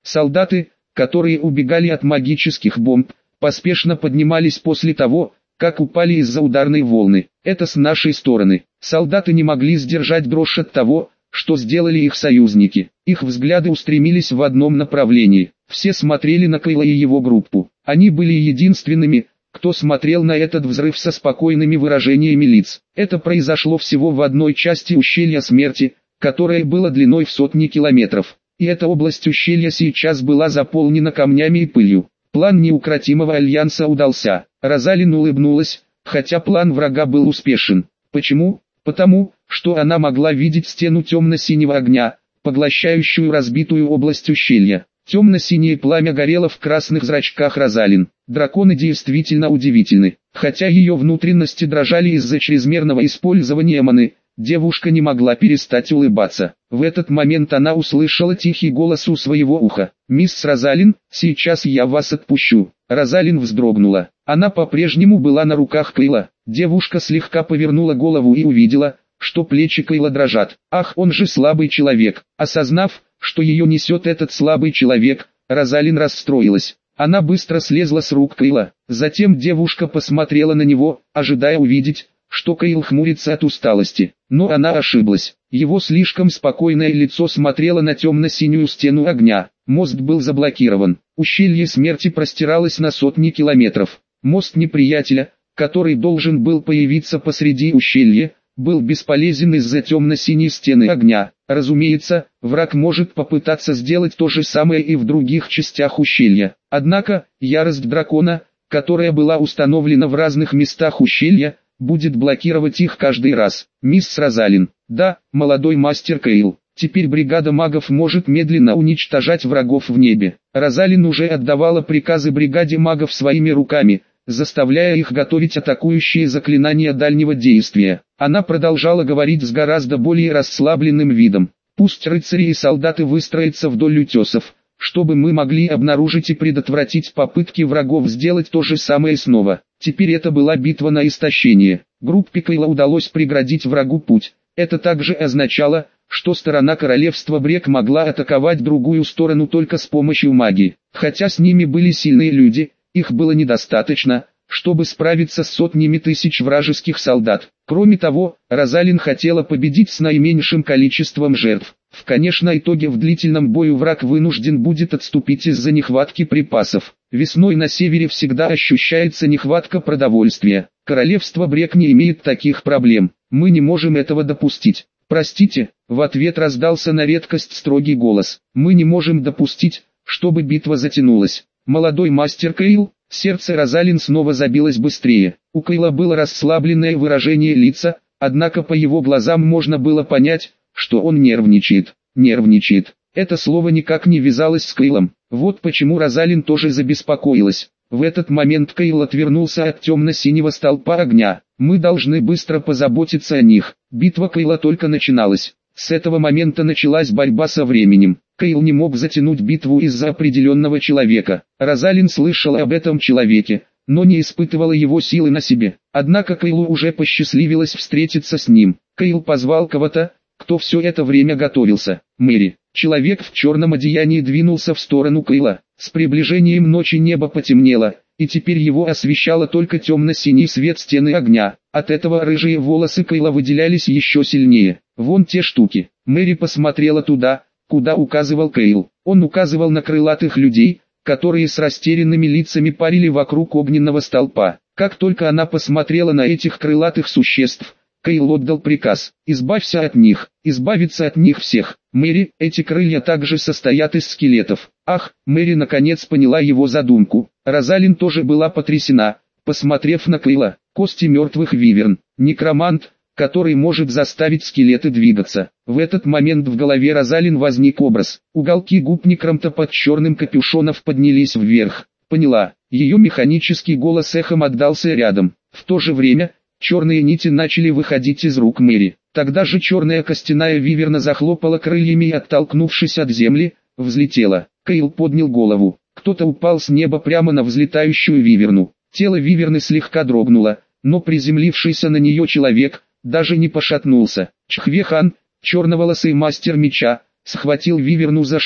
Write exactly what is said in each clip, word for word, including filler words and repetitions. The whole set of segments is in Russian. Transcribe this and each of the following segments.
Солдаты, которые убегали от магических бомб, поспешно поднимались после того, как упали из-за ударной волны. Это с нашей стороны. Солдаты не могли сдержать дрожь от того, что сделали их союзники. Их взгляды устремились в одном направлении. Все смотрели на Кейла и его группу. Они были единственными, кто смотрел на этот взрыв со спокойными выражениями лиц. Это произошло всего в одной части ущелья смерти, которое было длиной в сотни километров. И эта область ущелья сейчас была заполнена камнями и пылью. План неукротимого альянса удался. Розалин улыбнулась, хотя план врага был успешен. Почему? Потому, что она могла видеть стену темно-синего огня, поглощающую разбитую область ущелья. Темно-синее пламя горело в красных зрачках Розалин. Драконы действительно удивительны. Хотя ее внутренности дрожали из-за чрезмерного использования маны, девушка не могла перестать улыбаться. В этот момент она услышала тихий голос у своего уха. «Мисс Розалин, сейчас я вас отпущу». Розалин вздрогнула. Она по-прежнему была на руках Кейла. Девушка слегка повернула голову и увидела, что плечи Кейла дрожат. Ах, он же слабый человек. Осознав, что ее несет этот слабый человек, Розалин расстроилась. Она быстро слезла с рук Кейла. Затем девушка посмотрела на него, ожидая увидеть, что Кейл хмурится от усталости. Но она ошиблась. Его слишком спокойное лицо смотрело на темно-синюю стену огня. Мост был заблокирован. Ущелье смерти простиралось на сотни километров. Мост неприятеля, который должен был появиться посреди ущелья, был бесполезен из-за темно-синей стены огня. Разумеется, враг может попытаться сделать то же самое и в других частях ущелья. Однако, ярость дракона, которая была установлена в разных местах ущелья, будет блокировать их каждый раз. Мисс Розалин. Да, молодой мастер Кейл. Теперь бригада магов может медленно уничтожать врагов в небе. Розалин уже отдавала приказы бригаде магов своими руками, заставляя их готовить атакующие заклинания дальнего действия. Она продолжала говорить с гораздо более расслабленным видом. Пусть рыцари и солдаты выстроятся вдоль утесов, чтобы мы могли обнаружить и предотвратить попытки врагов сделать то же самое снова. Теперь это была битва на истощение. Группе Кейла удалось преградить врагу путь. Это также означало, что сторона королевства Брек могла атаковать другую сторону только с помощью магии. Хотя с ними были сильные люди, их было недостаточно, чтобы справиться с сотнями тысяч вражеских солдат. Кроме того, Розалин хотела победить с наименьшим количеством жертв. В конечном итоге в длительном бою враг вынужден будет отступить из-за нехватки припасов. Весной на севере всегда ощущается нехватка продовольствия. Королевство Брек не имеет таких проблем. Мы не можем этого допустить. Простите, в ответ раздался на редкость строгий голос. Мы не можем допустить, чтобы битва затянулась. Молодой мастер Кейл, сердце Розалин снова забилось быстрее. У Кейла было расслабленное выражение лица, однако по его глазам можно было понять, что он нервничает. Нервничает. Это слово никак не вязалось с Кейлом. Вот почему Розалин тоже забеспокоилась. В этот момент Кейл отвернулся от темно-синего столпа огня. Мы должны быстро позаботиться о них. Битва Кейла только начиналась. С этого момента началась борьба со временем. Кейл не мог затянуть битву из-за определенного человека. Розалин слышала об этом человеке, но не испытывала его силы на себе. Однако Кейлу уже посчастливилось встретиться с ним. Кейл позвал кого-то, кто все это время готовился. Мэри. Человек в черном одеянии двинулся в сторону Кейла. С приближением ночи небо потемнело, и теперь его освещало только темно-синий свет стены огня. От этого рыжие волосы Кейла выделялись еще сильнее. Вон те штуки. Мэри посмотрела туда, куда указывал Кейл. Он указывал на крылатых людей, которые с растерянными лицами парили вокруг огненного столпа. Как только она посмотрела на этих крылатых существ, Кейл отдал приказ: «Избавься от них, избавиться от них всех». «Мэри, эти крылья также состоят из скелетов». Ах, Мэри наконец поняла его задумку. Розалин тоже была потрясена, посмотрев на Кейла. Кости мертвых виверн. Некромант, который может заставить скелеты двигаться. В этот момент в голове Розалин возник образ. Уголки губ некромта под черным капюшоном поднялись вверх. Поняла. Ее механический голос эхом отдался рядом. В то же время, черные нити начали выходить из рук Мэри. Тогда же черная костяная виверна захлопала крыльями и, оттолкнувшись от земли, взлетела. Кейл поднял голову. Кто-то упал с неба прямо на взлетающую виверну. Тело виверны слегка дрогнуло, но приземлившийся на нее человек даже не пошатнулся. Чхвехан, черноволосый мастер меча, схватил виверну за шею,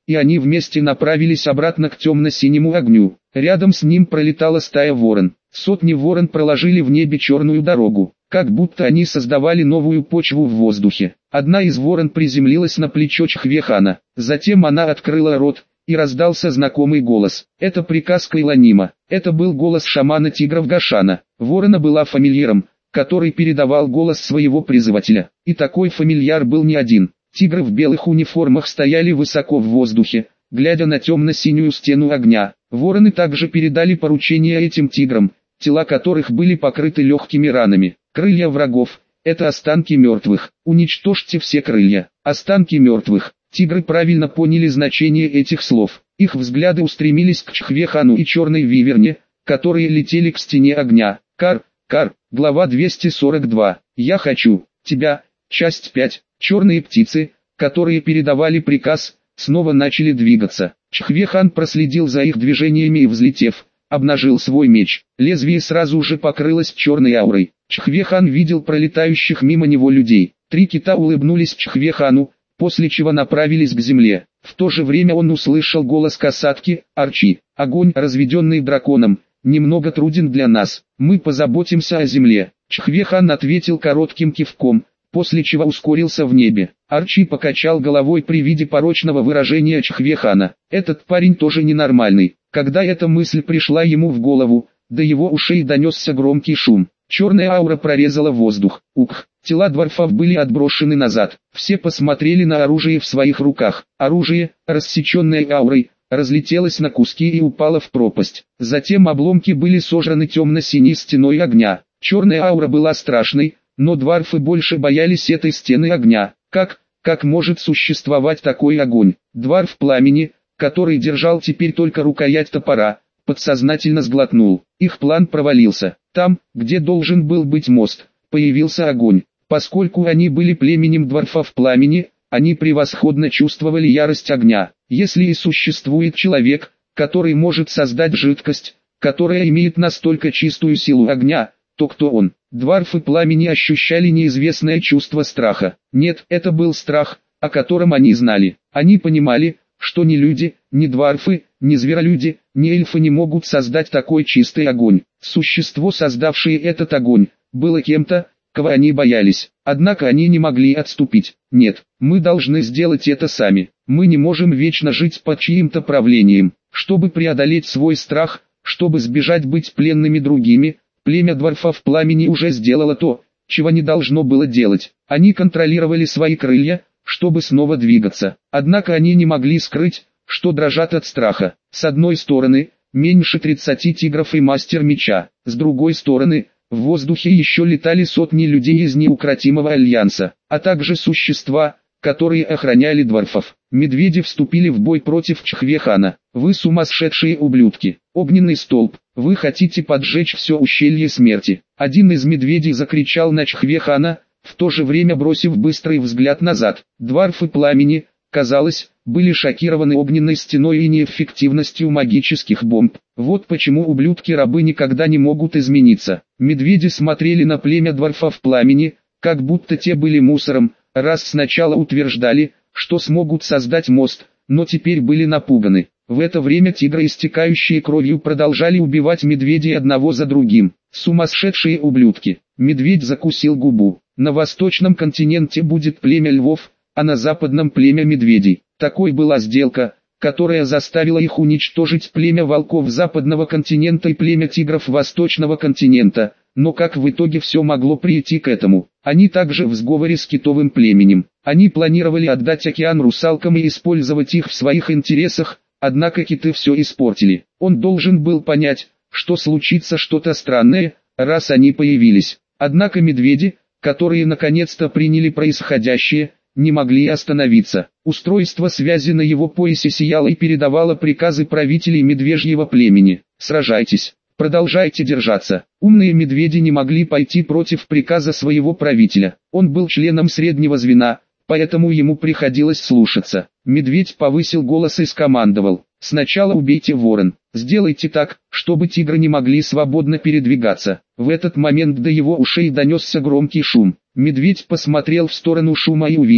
и они вместе направились обратно к темно-синему огню. Рядом с ним пролетала стая ворон. Сотни ворон проложили в небе черную дорогу, как будто они создавали новую почву в воздухе. Одна из ворон приземлилась на плечо Чхве-хана, затем она открыла рот, и раздался знакомый голос. Это приказ Кайланима. Это был голос шамана тигров Гашана. Ворона была фамильяром, который передавал голос своего призывателя. И такой фамильяр был не один. Тигры в белых униформах стояли высоко в воздухе, глядя на темно-синюю стену огня. Вороны также передали поручение этим тиграм, тела которых были покрыты легкими ранами. Крылья врагов – это останки мертвых. Уничтожьте все крылья. Останки мертвых. Тигры правильно поняли значение этих слов. Их взгляды устремились к Чхве-хану и черной виверне, которые летели к стене огня. Кар, Кар, глава двести сорок два. Я хочу тебя. Часть пять. Черные птицы, которые передавали приказ, снова начали двигаться. Чхве-хан проследил за их движениями и, взлетев, обнажил свой меч. Лезвие сразу же покрылось черной аурой. Чхве-хан видел пролетающих мимо него людей. Три кита улыбнулись Чхве-хану, после чего направились к земле. В то же время он услышал голос касатки: «Арчи, огонь, разведенный драконом, немного труден для нас, мы позаботимся о земле». Чхве-хан ответил коротким кивком, после чего ускорился в небе. Арчи покачал головой при виде порочного выражения Чхве-хана. Этот парень тоже ненормальный. Когда эта мысль пришла ему в голову, до его ушей донесся громкий шум. Черная аура прорезала воздух. Ух! Тела дворфов были отброшены назад. Все посмотрели на оружие в своих руках. Оружие, рассеченное аурой, разлетелось на куски и упало в пропасть. Затем обломки были сожраны темно-синей стеной огня. Черная аура была страшной, но дворфы больше боялись этой стены огня. Как, как может существовать такой огонь? Дворф пламени, который держал теперь только рукоять топора, подсознательно сглотнул. Их план провалился. Там, где должен был быть мост, появился огонь. Поскольку они были племенем дворфов пламени, они превосходно чувствовали ярость огня. Если и существует человек, который может создать жидкость, которая имеет настолько чистую силу огня, то кто он? Дворфы пламени ощущали неизвестное чувство страха. Нет, это был страх, о котором они знали. Они понимали, что ни люди, ни дворфы, ни зверолюди, ни эльфы не могут создать такой чистый огонь. Существо, создавшее этот огонь, было кем-то, кого они боялись. Однако они не могли отступить. Нет, мы должны сделать это сами. Мы не можем вечно жить под чьим-то правлением. Чтобы преодолеть свой страх, чтобы сбежать быть пленными другими, племя дворфов пламени уже сделало то, чего не должно было делать. Они контролировали свои крылья, чтобы снова двигаться. Однако они не могли скрыть, что дрожат от страха. С одной стороны, меньше тридцати тигров и мастер меча. С другой стороны, в воздухе еще летали сотни людей из неукротимого альянса, а также существа, которые охраняли дворфов. Медведи вступили в бой против Чхве-хана. Вы сумасшедшие ублюдки. Огненный столб. Вы хотите поджечь все ущелье смерти. Один из медведей закричал на Чхве-хана, в то же время бросив быстрый взгляд назад. Дворфы пламени, казалось, были шокированы огненной стеной и неэффективностью магических бомб. Вот почему ублюдки-рабы никогда не могут измениться. Медведи смотрели на племя дворфов пламени, как будто те были мусором, раз сначала утверждали, что смогут создать мост, но теперь были напуганы. В это время тигры, истекающие кровью, продолжали убивать медведей одного за другим. Сумасшедшие ублюдки. Медведь закусил губу. На восточном континенте будет племя львов, а на западном племя медведей. Такой была сделка, которая заставила их уничтожить племя волков западного континента и племя тигров восточного континента. Но как в итоге все могло прийти к этому? Они также в сговоре с китовым племенем. Они планировали отдать океан русалкам и использовать их в своих интересах, однако киты все испортили. Он должен был понять, что случится что-то странное, раз они появились. Однако медведи, которые наконец-то приняли происходящее, не могли остановиться. Устройство связи на его поясе сияло и передавало приказы правителей медвежьего племени. «Сражайтесь, продолжайте держаться». Умные медведи не могли пойти против приказа своего правителя. Он был членом среднего звена, поэтому ему приходилось слушаться. Медведь повысил голос и скомандовал: «Сначала убейте ворон. Сделайте так, чтобы тигры не могли свободно передвигаться». В этот момент до его ушей донесся громкий шум. Медведь посмотрел в сторону шума и увидел,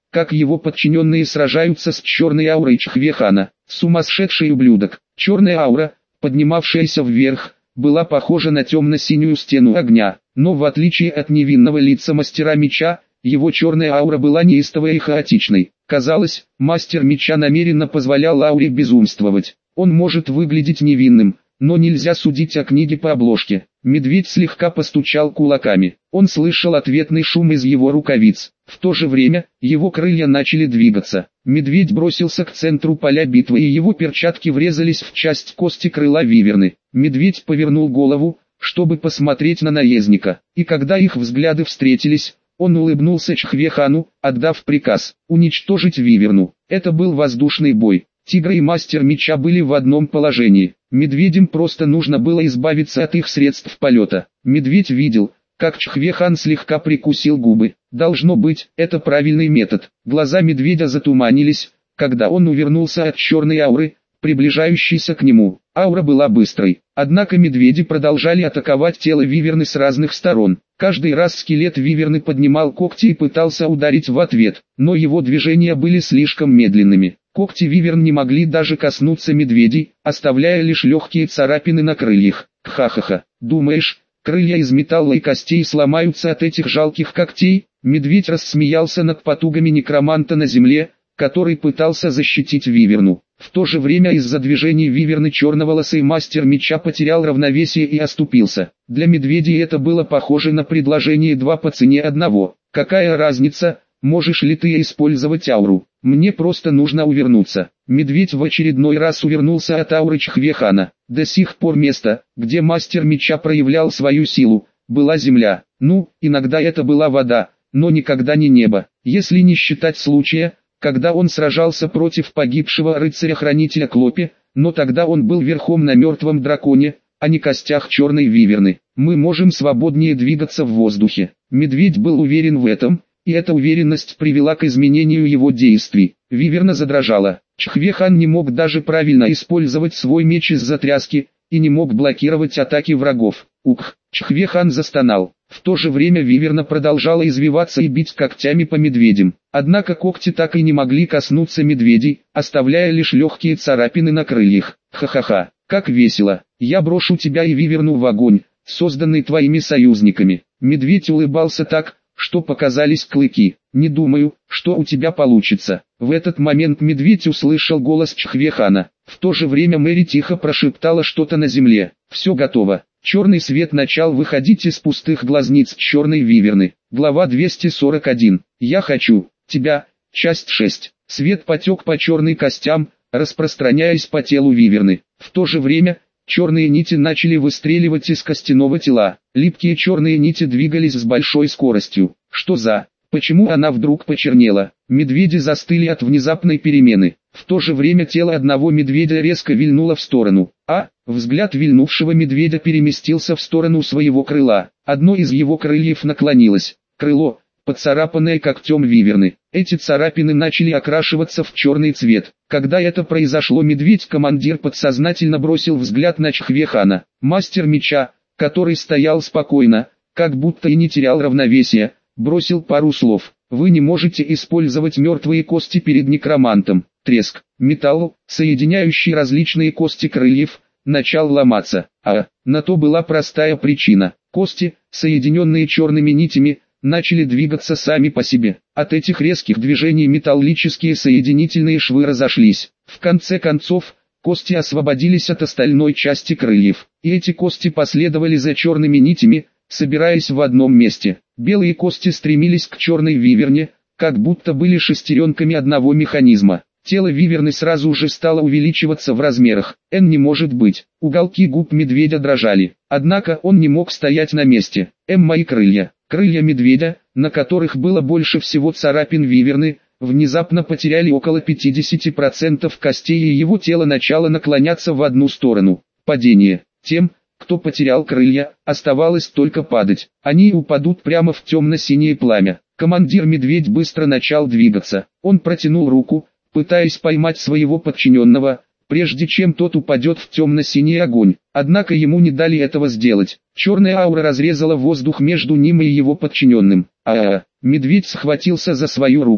как его подчиненные сражаются с черной аурой Чхве-хана. Сумасшедший ублюдок. Черная аура, поднимавшаяся вверх, была похожа на темно-синюю стену огня, но в отличие от невинного лица мастера меча, его черная аура была неистовой и хаотичной. Казалось, мастер меча намеренно позволял ауре безумствовать. Он может выглядеть невинным, но нельзя судить о книге по обложке. Медведь слегка постучал кулаками. Он слышал ответный шум из его рукавиц. В то же время, его крылья начали двигаться. Медведь бросился к центру поля битвы, и его перчатки врезались в часть кости крыла виверны. Медведь повернул голову, чтобы посмотреть на наездника. И когда их взгляды встретились, он улыбнулся Чхве-хану, отдав приказ уничтожить виверну. Это был воздушный бой. Тигр и мастер меча были в одном положении. Медведям просто нужно было избавиться от их средств полета. Медведь видел, как Чхве-хан слегка прикусил губы. Должно быть, это правильный метод. Глаза медведя затуманились, когда он увернулся от черной ауры, приближающейся к нему. Аура была быстрой. Однако медведи продолжали атаковать тело виверны с разных сторон. Каждый раз скелет виверны поднимал когти и пытался ударить в ответ, но его движения были слишком медленными. Когти виверн не могли даже коснуться медведей, оставляя лишь легкие царапины на крыльях. Ха-ха-ха, думаешь, крылья из металла и костей сломаются от этих жалких когтей? Медведь рассмеялся над потугами некроманта на земле, который пытался защитить виверну. В то же время из-за движений виверны черноволосый мастер меча потерял равновесие и оступился. Для медведей это было похоже на предложение два по цене одного. Какая разница, можешь ли ты использовать ауру? Мне просто нужно увернуться. Медведь в очередной раз увернулся от ауры Чхве-хана. До сих пор место, где мастер меча проявлял свою силу, была земля. Ну, иногда это была вода, но никогда не небо. Если не считать случая, когда он сражался против погибшего рыцаря-хранителя Клопи, но тогда он был верхом на мертвом драконе, а не костях черной виверны. Мы можем свободнее двигаться в воздухе. Медведь был уверен в этом, и эта уверенность привела к изменению его действий. Виверна задрожала. Чхве-хан не мог даже правильно использовать свой меч из-за тряски, и не мог блокировать атаки врагов. Ух, Чхве-хан застонал. В то же время виверна продолжала извиваться и бить когтями по медведям. Однако когти так и не могли коснуться медведей, оставляя лишь легкие царапины на крыльях. Ха-ха-ха, как весело. Я брошу тебя и виверну в огонь, созданный твоими союзниками. Медведь улыбался так, что показались клыки. Не думаю, что у тебя получится. В этот момент медведь услышал голос Чхве-хана. В то же время Мэри тихо прошептала что-то на земле. Все готово. Черный свет начал выходить из пустых глазниц черной виверны. Глава двести сорок один. Я хочу тебя. Часть шесть. Свет потек по черным костям, распространяясь по телу виверны. В то же время, черные нити начали выстреливать из костяного тела. Липкие черные нити двигались с большой скоростью. Что за... Почему она вдруг почернела? Медведи застыли от внезапной перемены. В то же время тело одного медведя резко вильнуло в сторону. А, взгляд вильнувшего медведя переместился в сторону своего крыла. Одно из его крыльев наклонилось. Крыло, поцарапанное когтем виверны. Эти царапины начали окрашиваться в черный цвет. Когда это произошло, медведь-командир подсознательно бросил взгляд на Чхве-хана. Мастер меча, который стоял спокойно, как будто и не терял равновесия, бросил пару слов. Вы не можете использовать мертвые кости перед некромантом. Треск. Металл, соединяющий различные кости крыльев, начал ломаться. А, на то была простая причина. Кости, соединенные черными нитями, начали двигаться сами по себе. От этих резких движений металлические соединительные швы разошлись. В конце концов, кости освободились от остальной части крыльев. И эти кости последовали за черными нитями, собираясь в одном месте. Белые кости стремились к черной виверне, как будто были шестеренками одного механизма. Тело виверны сразу же стало увеличиваться в размерах. Н не может быть. Уголки губ медведя дрожали. Однако он не мог стоять на месте. М мои крылья. Крылья медведя, на которых было больше всего царапин виверны, внезапно потеряли около пятидесяти процентов костей, и его тело начало наклоняться в одну сторону. Падение. Тем, кто потерял крылья, оставалось только падать. Они упадут прямо в темно-синее пламя. Командир-медведь быстро начал двигаться. Он протянул руку, пытаясь поймать своего подчиненного, прежде чем тот упадет в темно-синий огонь. Однако ему не дали этого сделать. Черная аура разрезала воздух между ним и его подчиненным. А-а-а. Медведь схватился за свою руку,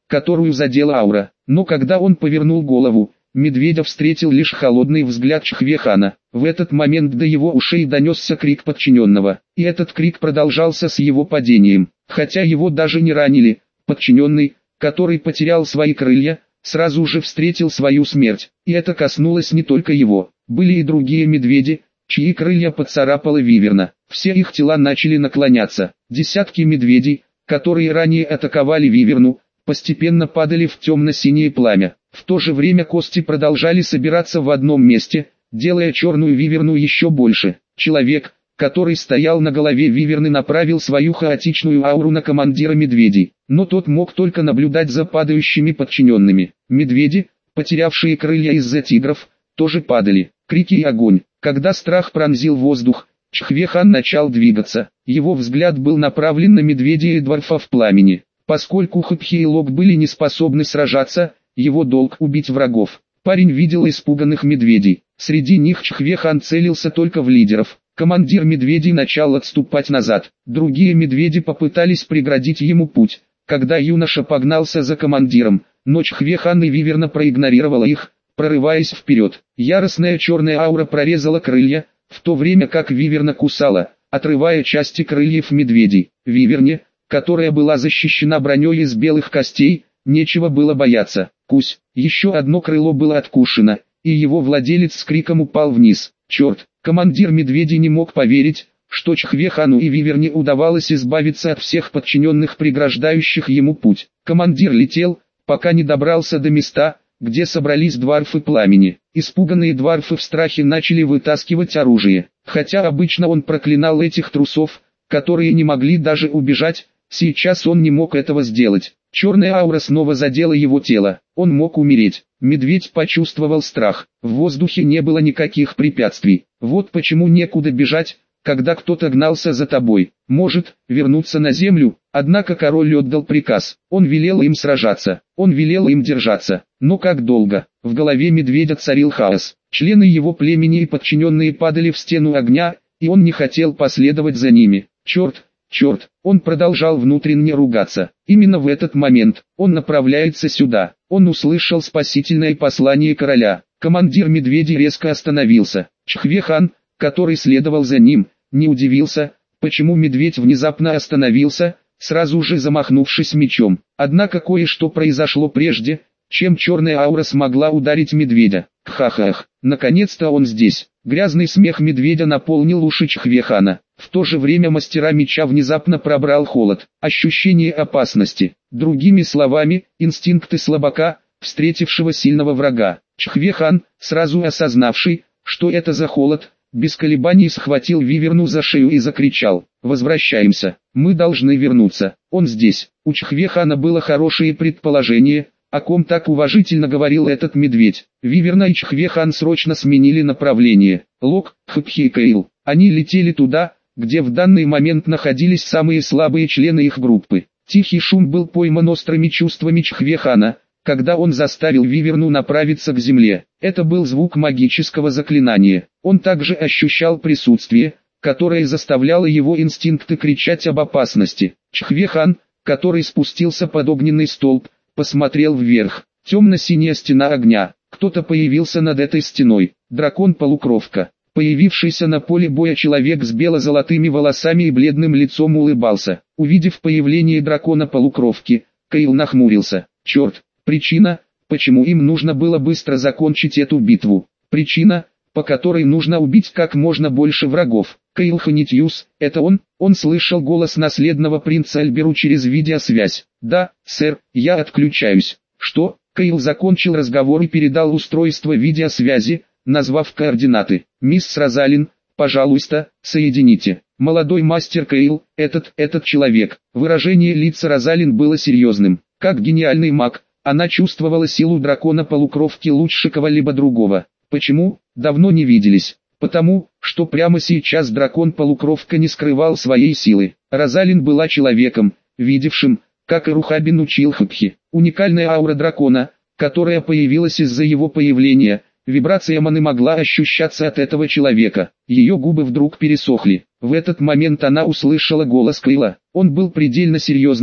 которую задела аура. Но когда он повернул голову, медведя встретил лишь холодный взгляд Чхве-хана. В этот момент до его ушей донесся крик подчиненного, и этот крик продолжался с его падением. Хотя его даже не ранили, подчиненный, который потерял свои крылья, сразу же встретил свою смерть, и это коснулось не только его. Были и другие медведи, чьи крылья поцарапало виверна. Все их тела начали наклоняться. Десятки медведей, которые ранее атаковали виверну, постепенно падали в темно-синее пламя. В то же время кости продолжали собираться в одном месте, делая черную виверну еще больше. Человек, который стоял на голове виверны, направил свою хаотичную ауру на командира медведей, но тот мог только наблюдать за падающими подчиненными. Медведи, потерявшие крылья из-за тигров, тоже падали. Крики и огонь. Когда страх пронзил воздух, Чхве-хан начал двигаться. Его взгляд был направлен на медведей и дворфа в пламени. Поскольку Хатхи и Лок были не способны сражаться, его долг убить врагов. Парень видел испуганных медведей. Среди них Чхве-хан целился только в лидеров. Командир медведей начал отступать назад. Другие медведи попытались преградить ему путь, когда юноша погнался за командиром, но Чхве-хан и виверна проигнорировала их, прорываясь вперед. Яростная черная аура прорезала крылья, в то время как виверна кусала, отрывая части крыльев медведей. Виверне, которая была защищена броней из белых костей, нечего было бояться. Кусь, еще одно крыло было откушено, и его владелец с криком упал вниз. Черт, командир медведей не мог поверить, что Чхве-хану и виверне удавалось избавиться от всех подчиненных, преграждающих ему путь. Командир летел, пока не добрался до места, где собрались дварфы пламени. Испуганные дварфы в страхе начали вытаскивать оружие. Хотя обычно он проклинал этих трусов, которые не могли даже убежать, сейчас он не мог этого сделать. Черная аура снова задела его тело. Он мог умереть. Медведь почувствовал страх. В воздухе не было никаких препятствий. Вот почему некуда бежать, когда кто-то гнался за тобой. Может, вернуться на землю? Однако король отдал приказ. Он велел им сражаться. Он велел им держаться. Но как долго? В голове медведя царил хаос. Члены его племени и подчиненные падали в стену огня, и он не хотел последовать за ними. Черт! Черт, он продолжал внутренне ругаться. Именно в этот момент он направляется сюда. Он услышал спасительное послание короля. Командир медведей резко остановился. Чхве-хан, который следовал за ним, не удивился, почему медведь внезапно остановился, сразу же замахнувшись мечом. Однако кое-что произошло прежде, чем черная аура смогла ударить медведя. Ха-ха-х, наконец-то он здесь. Грязный смех медведя наполнил уши Чхве-хана. В то же время мастера меча внезапно пробрал холод, ощущение опасности. Другими словами, инстинкты слабака, встретившего сильного врага. Чхве-хан, сразу осознавший, что это за холод, без колебаний схватил виверну за шею и закричал: «Возвращаемся, мы должны вернуться, он здесь». У Чхве-хана было хорошее предположение, о ком так уважительно говорил этот медведь. Виверна и Чхве-хан срочно сменили направление. Лок, Хатхи и Кейл. Они летели туда, где в данный момент находились самые слабые члены их группы. Тихий шум был пойман острыми чувствами Чхве-хана, когда он заставил виверну направиться к земле. Это был звук магического заклинания. Он также ощущал присутствие, которое заставляло его инстинкты кричать об опасности. Чхве-хан, который спустился под огненный столб, посмотрел вверх. Темно-синяя стена огня. Кто-то появился над этой стеной. Дракон-полукровка. Появившийся на поле боя человек с бело-золотыми волосами и бледным лицом улыбался. Увидев появление дракона-полукровки, Кейл нахмурился. Черт, причина, почему им нужно было быстро закончить эту битву. Причина, по которой нужно убить как можно больше врагов. Кейл Ханитьюс, это он? Он слышал голос наследного принца Альберу через видеосвязь. Да, сэр, я отключаюсь. Что? Кейл закончил разговор и передал устройство видеосвязи, назвав координаты. «Мисс Розалин, пожалуйста, соедините». Молодой мастер Кейл, этот, этот человек. Выражение лица Розалин было серьезным. Как гениальный маг, она чувствовала силу дракона-полукровки лучше кого-либо другого. Почему? Давно не виделись. Потому, что прямо сейчас дракон-полукровка не скрывал своей силы. Розалин была человеком, видевшим, как и Рухабин учил Хатхи. Уникальная аура дракона, которая появилась из-за его появления. Вибрация маны могла ощущаться от этого человека. Ее губы вдруг пересохли. В этот момент она услышала голос Кейла. Он был предельно серьезным,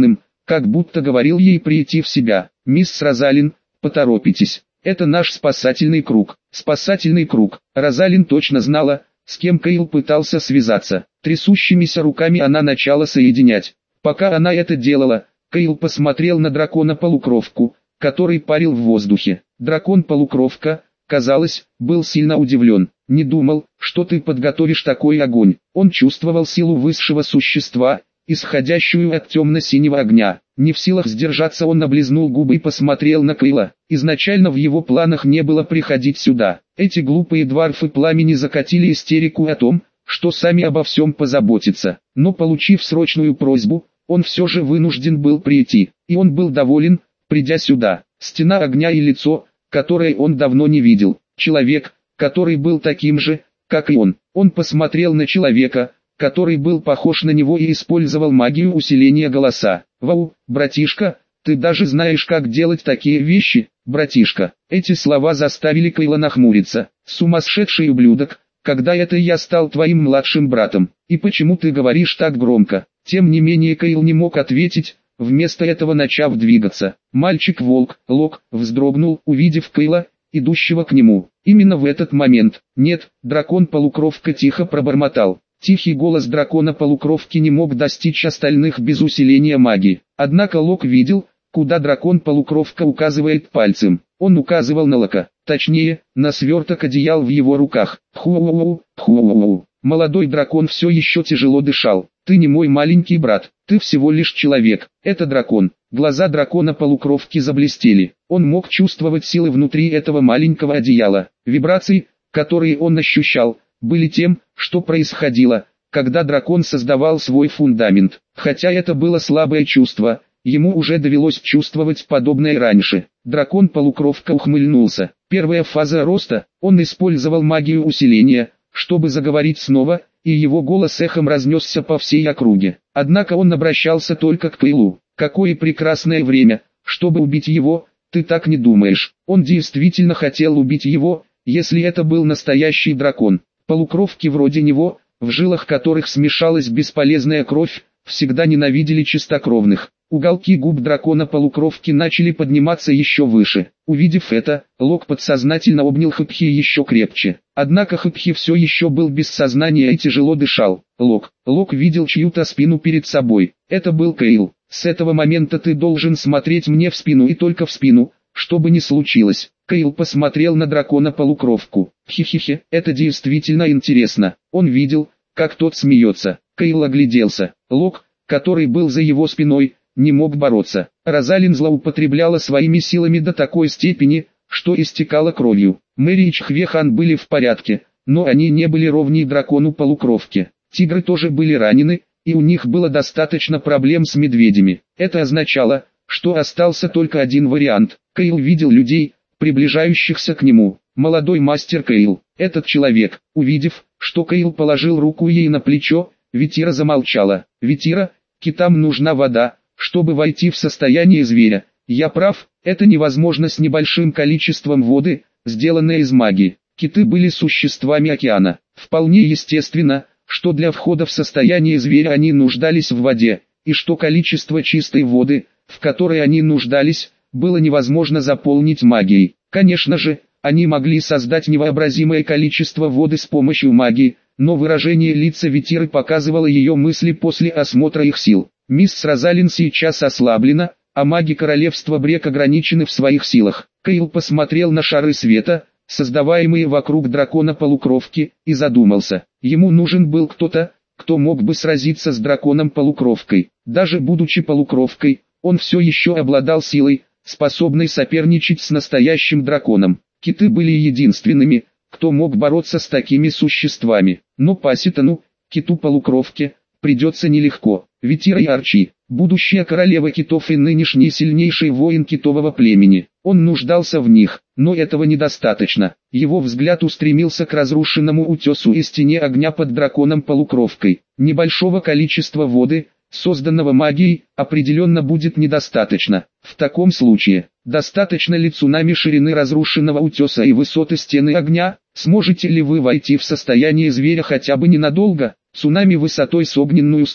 как будто говорил ей прийти в себя. «Мисс Розалин, поторопитесь, это наш спасательный круг». Спасательный круг. Розалин точно знала, с кем Кейл пытался связаться. Трясущимися руками она начала соединять. Пока она это делала, Кейл посмотрел на дракона-полукровку, который парил в воздухе. Дракон-полукровка, казалось, был сильно удивлен. «Не думал, что ты подготовишь такой огонь». Он чувствовал силу высшего существа, исходящую от темно-синего огня. Не в силах сдержаться, он облизнул губы и посмотрел на Кейла. Изначально в его планах не было приходить сюда. Эти глупые дварфы пламени закатили истерику о том, что сами обо всем позаботятся. Но получив срочную просьбу, он все же вынужден был прийти. И он был доволен, придя сюда. Стена огня и лицо, которое он давно не видел. Человек, который был таким же, как и он. Он посмотрел на человека, который был похож на него и использовал магию усиления голоса. «Вау, братишка, ты даже знаешь, как делать такие вещи, братишка». Эти слова заставили Кейла нахмуриться. «Сумасшедший ублюдок, когда это я стал твоим младшим братом? И почему ты говоришь так громко?» Тем не менее Кейл не мог ответить, вместо этого начав двигаться. Мальчик-волк, Лок, вздрогнул, увидев Кейла, идущего к нему. Именно в этот момент, нет, дракон-полукровка тихо пробормотал. Тихий голос дракона-полукровки не мог достичь остальных без усиления магии. Однако Лок видел, куда дракон-полукровка указывает пальцем. Он указывал на Лока, точнее, на сверток одеял в его руках. Ху-у-у, ху-у-у. Молодой дракон все еще тяжело дышал. «Ты не мой маленький брат, ты всего лишь человек, это дракон». Глаза дракона-полукровки заблестели. Он мог чувствовать силы внутри этого маленького одеяла. Вибрации, которые он ощущал, были тем, что происходило, когда дракон создавал свой фундамент. Хотя это было слабое чувство, ему уже довелось чувствовать подобное раньше. Дракон-полукровка ухмыльнулся. Первая фаза роста, он использовал магию усиления, чтобы заговорить снова, и его голос эхом разнесся по всей округе. Однако он обращался только к Кейлу. «Какое прекрасное время, чтобы убить его, ты так не думаешь?» Он действительно хотел убить его, если это был настоящий дракон. Полукровки вроде него, в жилах которых смешалась бесполезная кровь, всегда ненавидели чистокровных. Уголки губ дракона-полукровки начали подниматься еще выше. Увидев это, Лок подсознательно обнял Хэпхи еще крепче. Однако Хэпхи все еще был без сознания и тяжело дышал. Лок. Лок видел чью-то спину перед собой. Это был Кейл. «С этого момента ты должен смотреть мне в спину и только в спину, что бы ни случилось». Кейл посмотрел на дракона-полукровку. Хи-хи-хи, это действительно интересно. Он видел, как тот смеется. Кейл огляделся. Лок, который был за его спиной, не мог бороться. Розалин злоупотребляла своими силами до такой степени, что истекала кровью. Мэри и Чхвехан были в порядке, но они не были ровней дракону-полукровке. Тигры тоже были ранены, и у них было достаточно проблем с медведями. Это означало, что остался только один вариант. Кейл видел людей, приближающихся к нему. Молодой мастер Кейл. Этот человек, увидев, что Кейл положил руку ей на плечо, Витира замолчала. «Витира, китам нужна вода, чтобы войти в состояние зверя. Я прав, это невозможно с небольшим количеством воды, сделанной из магии». Киты были существами океана. Вполне естественно, что для входа в состояние зверя они нуждались в воде, и что количество чистой воды, в которой они нуждались, было невозможно заполнить магией. Конечно же, они могли создать невообразимое количество воды с помощью магии, но выражение лица Витиры показывало ее мысли после осмотра их сил. Мисс Розалин сейчас ослаблена, а маги королевства Брек ограничены в своих силах. Кейл посмотрел на шары света, создаваемые вокруг дракона-полукровки, и задумался. Ему нужен был кто-то, кто мог бы сразиться с драконом-полукровкой. Даже будучи полукровкой, он все еще обладал силой, способной соперничать с настоящим драконом. Киты были единственными, кто мог бороться с такими существами. Но Паситону, киту-полукровке, придется нелегко. Витира и Арчи, будущая королева китов и нынешний сильнейший воин китового племени. Он нуждался в них, но этого недостаточно. Его взгляд устремился к разрушенному утесу и стене огня под драконом-полукровкой. Небольшого количества воды, созданного магией, определенно будет недостаточно. В таком случае, достаточно ли цунами ширины разрушенного утеса и высоты стены огня? Сможете ли вы войти в состояние зверя хотя бы ненадолго? Цунами высотой с огненную стену?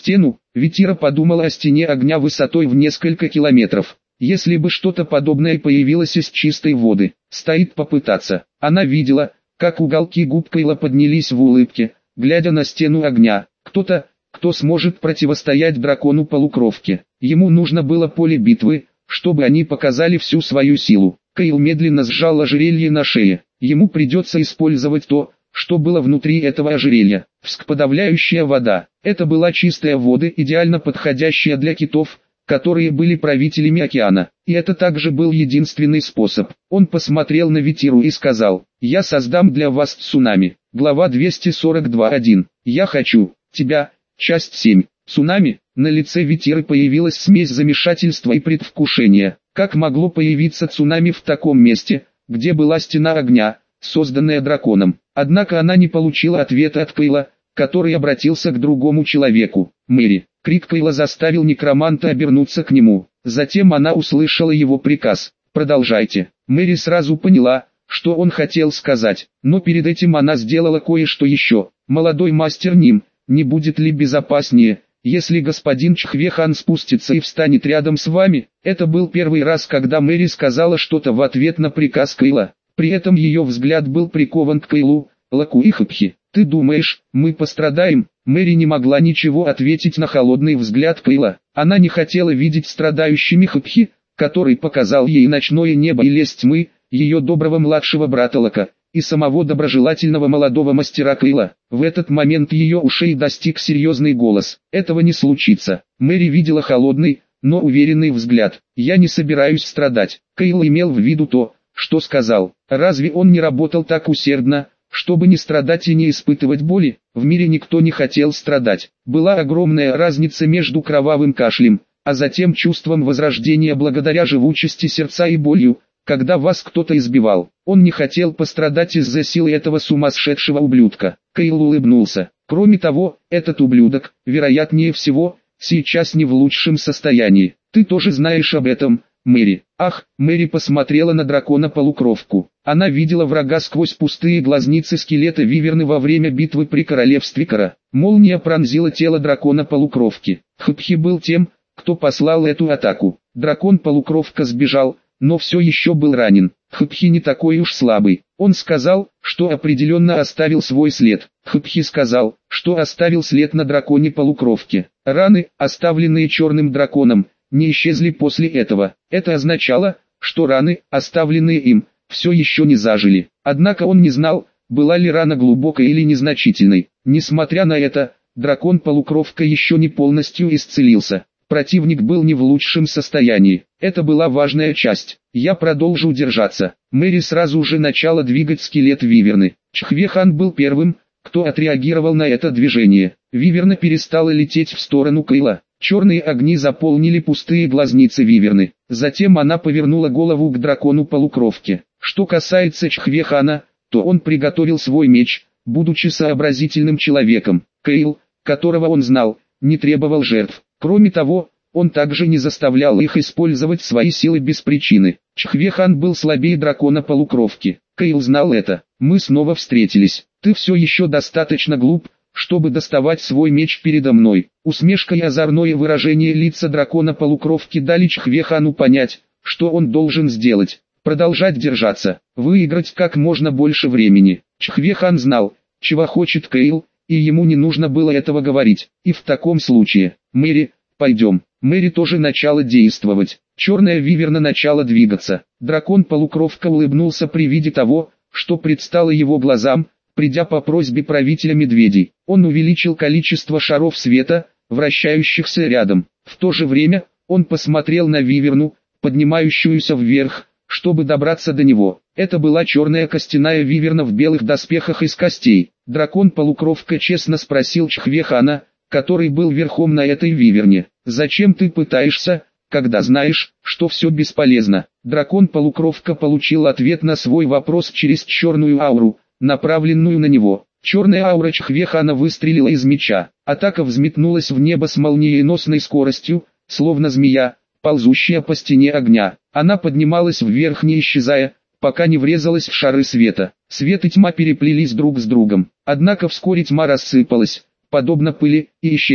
Витира подумала о стене огня высотой в несколько километров. Если бы что-то подобное появилось из чистой воды, стоит попытаться. Она видела, как уголки губ Кейла поднялись в улыбке, глядя на стену огня. Кто-то, кто сможет противостоять дракону-полукровке. Ему нужно было поле битвы, чтобы они показали всю свою силу. Кейл медленно сжал ожерелье на шее. Ему придется использовать то, что было внутри этого ожерелья. Вскоподавляющая вода. Это была чистая вода, идеально подходящая для китов, которые были правителями океана. И это также был единственный способ. Он посмотрел на Витиру и сказал: «Я создам для вас цунами». Глава двести сорок два точка один. «Я хочу тебя». Часть семь. Цунами. На лице Витиры появилась смесь замешательства и предвкушения. Как могло появиться цунами в таком месте, где была стена огня, созданная драконом? Однако она не получила ответа от Кейла, который обратился к другому человеку. «Мэри». Крик Кейла заставил некроманта обернуться к нему. Затем она услышала его приказ: «Продолжайте». Мэри сразу поняла, что он хотел сказать, но перед этим она сделала кое-что еще. «Молодой мастер Ним, не будет ли безопаснее, если господин Чхвехан спустится и встанет рядом с вами?» Это был первый раз, когда Мэри сказала что-то в ответ на приказ Кейла. При этом ее взгляд был прикован к Кейлу, Лаку и Хапхи. «Ты думаешь, мы пострадаем?» Мэри не могла ничего ответить на холодный взгляд Кейла. Она не хотела видеть страдающими Хапхи, который показал ей ночное небо и лесть тьмы, ее доброго младшего брата Лака, и самого доброжелательного молодого мастера Кейла. В этот момент ее ушей достиг серьезный голос: «Этого не случится». Мэри видела холодный, но уверенный взгляд. «Я не собираюсь страдать». Кейл имел в виду то, что сказал. Разве он не работал так усердно, чтобы не страдать и не испытывать боли? В мире никто не хотел страдать. Была огромная разница между кровавым кашлем, а затем чувством возрождения благодаря живучести сердца и болью, когда вас кто-то избивал. Он не хотел пострадать из-за силы этого сумасшедшего ублюдка. Кейл улыбнулся. Кроме того, этот ублюдок, вероятнее всего, сейчас не в лучшем состоянии. Ты тоже знаешь об этом, Мэри. Ах, Мэри посмотрела на дракона-полукровку. Она видела врага сквозь пустые глазницы скелета виверны во время битвы при королевстве Кара. Молния пронзила тело дракона-полукровки. Хапхи был тем, кто послал эту атаку. Дракон-полукровка сбежал, но все еще был ранен. Хапхи не такой уж слабый. Он сказал, что определенно оставил свой след. Хапхи сказал, что оставил след на драконе-полукровке. Раны, оставленные черным драконом, не исчезли после этого. Это означало, что раны, оставленные им, все еще не зажили. Однако он не знал, была ли рана глубокой или незначительной. Несмотря на это, дракон-полукровка еще не полностью исцелился. Противник был не в лучшем состоянии. Это была важная часть. Я продолжу держаться. Мэри сразу же начала двигать скелет виверны. Чхвехан был первым, кто отреагировал на это движение. Виверна перестала лететь в сторону Кейла. Черные огни заполнили пустые глазницы виверны. Затем она повернула голову к дракону-полукровке. Что касается Чхвехана, то он приготовил свой меч, будучи сообразительным человеком. Кейл, которого он знал, не требовал жертв. Кроме того, он также не заставлял их использовать свои силы без причины. Чхвехан был слабее дракона-полукровки. Кейл знал это. «Мы снова встретились. Ты все еще достаточно глуп, чтобы доставать свой меч передо мной». Усмешка и озорное выражение лица дракона-полукровки дали Чхвехану понять, что он должен сделать. Продолжать держаться, выиграть как можно больше времени. Чхвехан знал, чего хочет Кейл, и ему не нужно было этого говорить. И в таком случае: «Мэри, пойдем». Мэри тоже начала действовать. Черная виверна начала двигаться. Дракон-полукровка улыбнулся при виде того, что предстало его глазам, придя по просьбе правителя медведей. Он увеличил количество шаров света, вращающихся рядом. В то же время, он посмотрел на виверну, поднимающуюся вверх, чтобы добраться до него. Это была черная костяная виверна в белых доспехах из костей. Дракон-полукровка честно спросил Чхвехана, который был верхом на этой виверне: «Зачем ты пытаешься, когда знаешь, что все бесполезно?» Дракон-полукровка получил ответ на свой вопрос через черную ауру, направленную на него. Черная аура Чхвехана выстрелила из меча. Атака взметнулась в небо с молниеносной скоростью, словно змея, ползущая по стене огня. Она поднималась вверх, не исчезая, пока не врезалась в шары света. Свет и тьма переплелись друг с другом. Однако вскоре тьма рассыпалась, подобно пыли, и исчезла.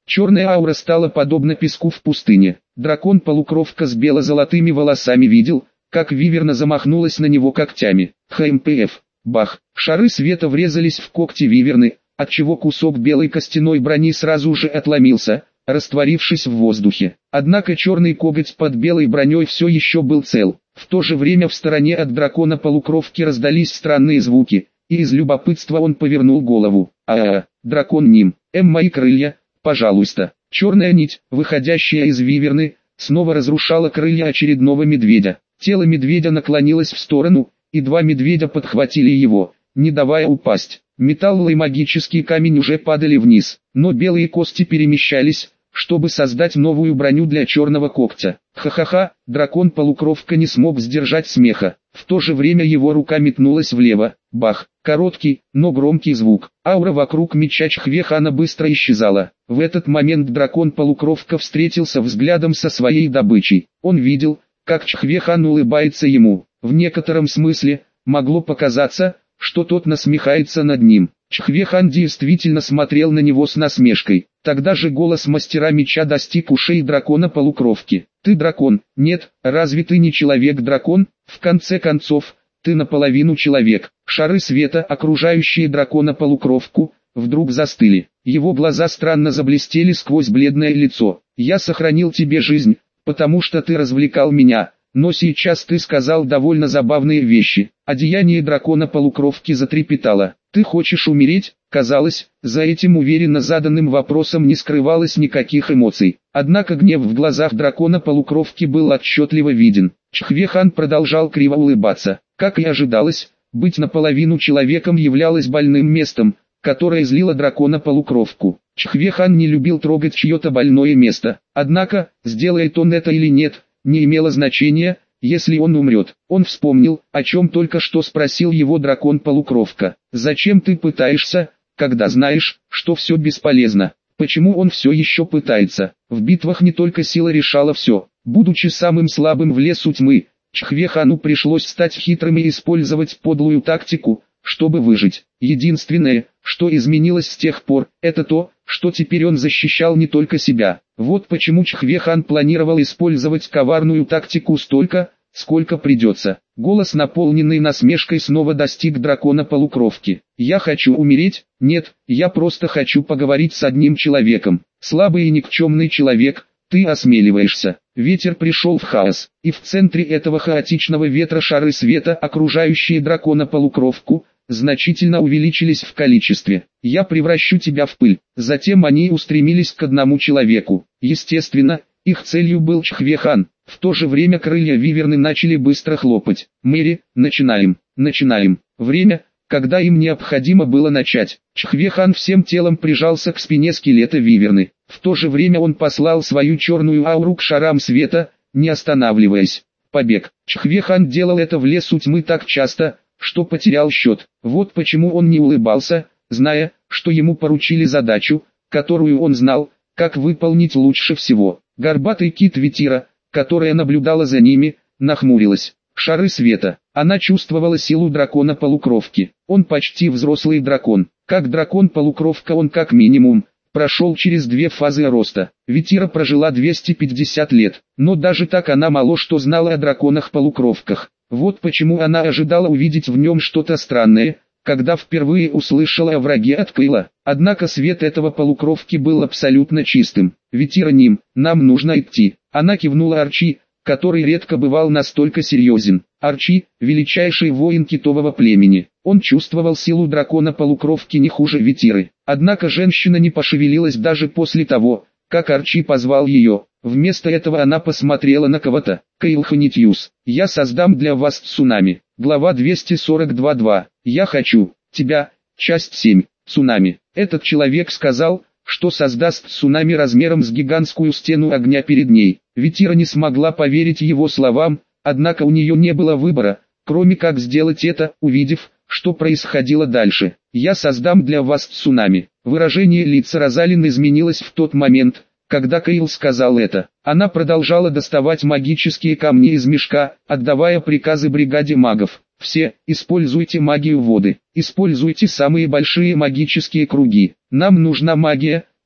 Черная аура стала подобна песку в пустыне. Дракон-полукровка с бело-золотыми волосами видел, как Виверна замахнулась на него когтями. ХМПФ. Бах. Шары света врезались в когти Виверны, отчего кусок белой костяной брони сразу же отломился, растворившись в воздухе. Однако черный коготь под белой броней все еще был цел. В то же время в стороне от дракона-полукровки раздались странные звуки, и из любопытства он повернул голову. А-а-а, дракон Ним, эм мои крылья, пожалуйста. Черная нить, выходящая из Виверны, снова разрушала крылья очередного медведя. Тело медведя наклонилось в сторону, и два медведя подхватили его, не давая упасть. Металл и магический камень уже падали вниз, но белые кости перемещались, чтобы создать новую броню для черного когтя. Ха-ха-ха, дракон-полукровка не смог сдержать смеха. В то же время его рука метнулась влево. Бах, короткий, но громкий звук. Аура вокруг меча Чхвехана быстро исчезала. В этот момент дракон-полукровка встретился взглядом со своей добычей. Он видел, как Чхвехан улыбается ему. В некотором смысле, могло показаться, что тот насмехается над ним. Чхвехан действительно смотрел на него с насмешкой. Тогда же голос мастера меча достиг ушей дракона-полукровки. «Ты дракон? Нет, разве ты не человек-дракон? В конце концов, ты наполовину человек». Шары света, окружающие дракона-полукровку, вдруг застыли. Его глаза странно заблестели сквозь бледное лицо. «Я сохранил тебе жизнь, потому что ты развлекал меня. Но сейчас ты сказал довольно забавные вещи». Одеяние дракона-полукровки затрепетало. «Ты хочешь умереть?» Казалось, за этим уверенно заданным вопросом не скрывалось никаких эмоций. Однако гнев в глазах дракона-полукровки был отчетливо виден. Чхвехан продолжал криво улыбаться. Как и ожидалось, быть наполовину человеком являлось больным местом, которое злило дракона-полукровку. Чхвехан не любил трогать чье-то больное место. Однако, сделает он это или нет, не имело значения, если он умрет. Он вспомнил, о чем только что спросил его дракон-полукровка. «Зачем ты пытаешься, когда знаешь, что все бесполезно?» Почему он все еще пытается? В битвах не только сила решала все. Будучи самым слабым в лесу тьмы, Чхвехану пришлось стать хитрым и использовать подлую тактику, чтобы выжить. Единственное, что изменилось с тех пор, это то, что теперь он защищал не только себя. Вот почему Чхвехан планировал использовать коварную тактику столько, сколько придется. Голос, наполненный насмешкой, снова достиг дракона-полукровки. «Я хочу умереть? Нет, я просто хочу поговорить с одним человеком. Слабый и никчемный человек, ты осмеливаешься». Ветер пришел в хаос, и в центре этого хаотичного ветра шары света, окружающие дракона-полукровку, значительно увеличились в количестве. «Я превращу тебя в пыль». Затем они устремились к одному человеку. Естественно, их целью был Чхвехан. В то же время крылья Виверны начали быстро хлопать. «Мэри, начинаем, начинаем». Время, когда им необходимо было начать. Чхвехан всем телом прижался к спине скелета Виверны. В то же время он послал свою черную ауру к шарам света, не останавливаясь. Побег. Чхвехан делал это в лесу тьмы так часто, что потерял счет. Вот почему он не улыбался, зная, что ему поручили задачу, которую он знал, как выполнить лучше всего. Горбатый кит Витира, которая наблюдала за ними, нахмурилась. Шары света. Она чувствовала силу дракона-полукровки. Он почти взрослый дракон. Как дракон-полукровка он как минимум прошел через две фазы роста. Витира прожила двести пятьдесят лет, но даже так она мало что знала о драконах-полукровках. Вот почему она ожидала увидеть в нем что-то странное, когда впервые услышала о враге от Кыла. Однако свет этого полукровки был абсолютно чистым. «Витира Ним, нам нужно идти». Она кивнула Арчи, который редко бывал настолько серьезен. Арчи – величайший воин китового племени. Он чувствовал силу дракона-полукровки не хуже Витиры. Однако женщина не пошевелилась даже после того, как Арчи позвал ее. Вместо этого она посмотрела на кого-то. «Кейл Ханитьюс, я создам для вас цунами». Глава двести сорок два два. «Я хочу тебя». Часть семь. Цунами. Этот человек сказал, что создаст цунами размером с гигантскую стену огня перед ней. Витира не смогла поверить его словам, однако у нее не было выбора, кроме как сделать это, увидев, что происходило дальше. «Я создам для вас цунами». Выражение лица Розалин изменилось в тот момент, когда Кейл сказал это. Она продолжала доставать магические камни из мешка, отдавая приказы бригаде магов. «Все, используйте магию воды, используйте самые большие магические круги. Нам нужна магия,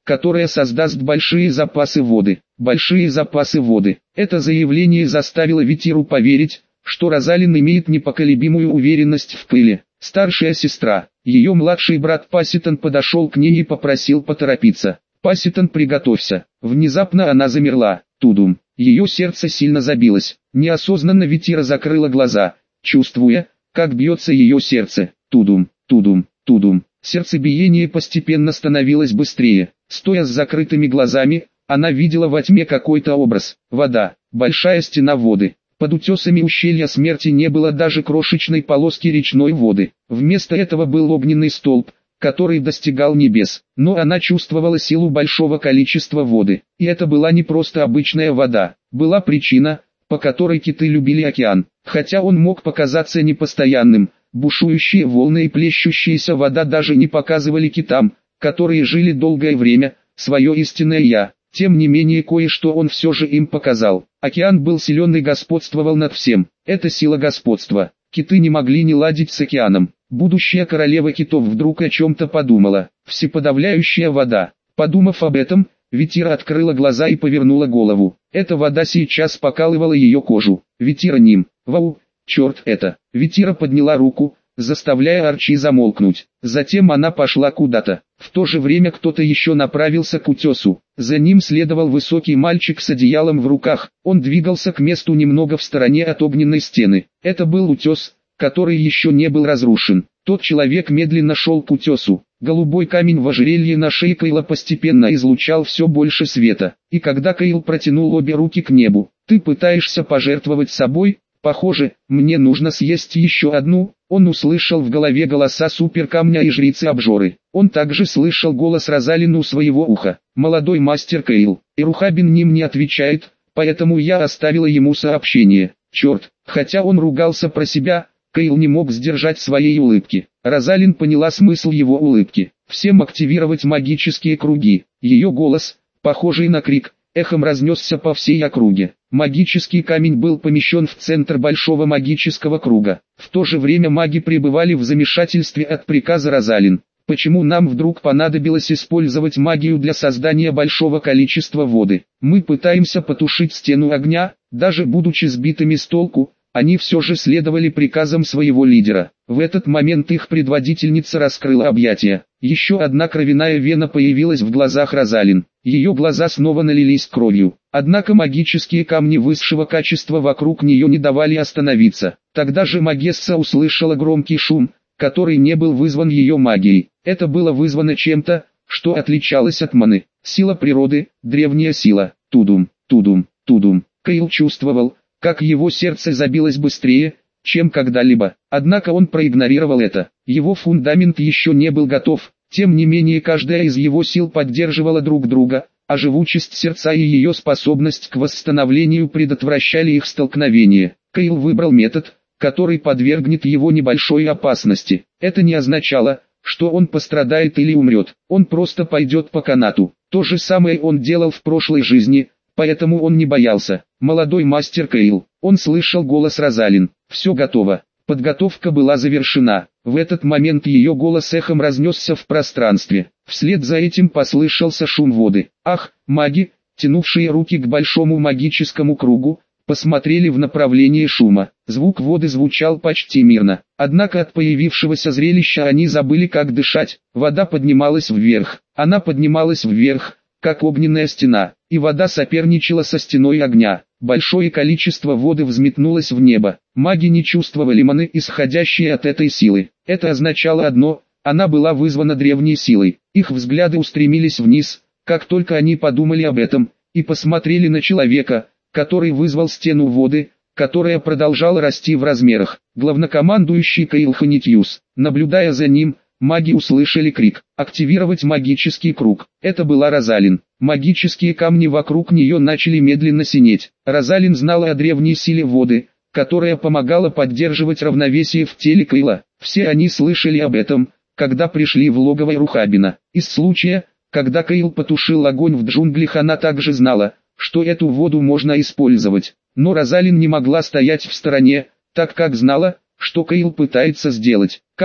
которая создаст большие запасы воды. Большие запасы воды. Это заявление заставило Витиру поверить, что Розалин имеет непоколебимую уверенность в пыли. Старшая сестра, ее младший брат Пасситон подошел к ней и попросил поторопиться. «Пасситон, приготовься». Внезапно она замерла. Тудум. Ее сердце сильно забилось. Неосознанно Витира закрыла глаза, чувствуя, как бьется ее сердце. Тудум, тудум, тудум. Сердцебиение постепенно становилось быстрее. Стоя с закрытыми глазами, она видела во тьме какой-то образ. Вода, большая стена воды. Под утесами ущелья смерти не было даже крошечной полоски речной воды. Вместо этого был огненный столб, который достигал небес. Но она чувствовала силу большого количества воды. И это была не просто обычная вода. Была причина, по которой киты любили океан. Хотя он мог показаться непостоянным, бушующие волны и плещущаяся вода даже не показывали китам, которые жили долгое время, свое истинное «я». Тем не менее кое-что он все же им показал. Океан был силен и господствовал над всем. Это сила господства. Киты не могли не ладить с океаном. Будущая королева китов вдруг о чем-то подумала. Всеподавляющая вода. Подумав об этом, Витира открыла глаза и повернула голову. Эта вода сейчас покалывала ее кожу. Витира ним. Вау, черт это. Витира подняла руку, заставляя Арчи замолкнуть. Затем она пошла куда-то. В то же время кто-то еще направился к утесу. За ним следовал высокий мальчик с одеялом в руках. Он двигался к месту немного в стороне от огненной стены. Это был утес, который еще не был разрушен. Тот человек медленно шел к утесу. Голубой камень в ожерелье на шее Кейла постепенно излучал все больше света. И когда Кейл протянул обе руки к небу: «Ты пытаешься пожертвовать собой? Похоже, мне нужно съесть еще одну». Он услышал в голове голоса суперкамня и жрицы-обжоры. Он также слышал голос Розалин у своего уха. «Молодой мастер Кейл, Ирухабин ним не отвечает, поэтому я оставила ему сообщение». Черт, хотя он ругался про себя, Кейл не мог сдержать своей улыбки. Розалин поняла смысл его улыбки. «Всем активировать магические круги». Ее голос, похожий на крик, эхом разнесся по всей округе. Магический камень был помещен в центр большого магического круга. В то же время маги пребывали в замешательстве от приказа Розалин. Почему нам вдруг понадобилось использовать магию для создания большого количества воды? Мы пытаемся потушить стену огня, даже будучи сбитыми с толку, они все же следовали приказам своего лидера. В этот момент их предводительница раскрыла объятия. Еще одна кровяная вена появилась в глазах Розалин. Ее глаза снова налились кровью. Однако магические камни высшего качества вокруг нее не давали остановиться. Тогда же Магесса услышала громкий шум, который не был вызван ее магией. Это было вызвано чем-то, что отличалось от маны. Сила природы, древняя сила. Тудум, тудум, тудум. Кейл чувствовал, как его сердце забилось быстрее, чем когда-либо. Однако он проигнорировал это. Его фундамент еще не был готов. Тем не менее каждая из его сил поддерживала друг друга, а живучесть сердца и ее способность к восстановлению предотвращали их столкновение. Кейл выбрал метод, который подвергнет его небольшой опасности. Это не означало, что он пострадает или умрет. Он просто пойдет по канату. То же самое он делал в прошлой жизни, поэтому он не боялся. Молодой мастер Кейл. Он слышал голос Розалин. Все готово. Подготовка была завершена. В этот момент ее голос эхом разнесся в пространстве. Вслед за этим послышался шум воды. Ах, маги, тянувшие руки к большому магическому кругу, посмотрели в направлении шума. Звук воды звучал почти мирно. Однако от появившегося зрелища они забыли, как дышать. Вода поднималась вверх. Она поднималась вверх, как огненная стена, и вода соперничала со стеной огня. Большое количество воды взметнулось в небо. Маги не чувствовали маны, исходящие от этой силы. Это означало одно: она была вызвана древней силой. Их взгляды устремились вниз, как только они подумали об этом, и посмотрели на человека, который вызвал стену воды, которая продолжала расти в размерах. Главнокомандующий Кейл Ханитьюс. Наблюдая за ним, маги услышали крик: «Активировать магический круг». Это была Розалин. Магические камни вокруг нее начали медленно синеть. Розалин знала о древней силе воды, которая помогала поддерживать равновесие в теле Кейла. Все они слышали об этом, когда пришли в логово Ирухабина. Из случая, когда Кейл потушил огонь в джунглях, она также знала, что эту воду можно использовать. Но Розалин не могла стоять в стороне, так как знала, что Кейл пытается сделать. Кап,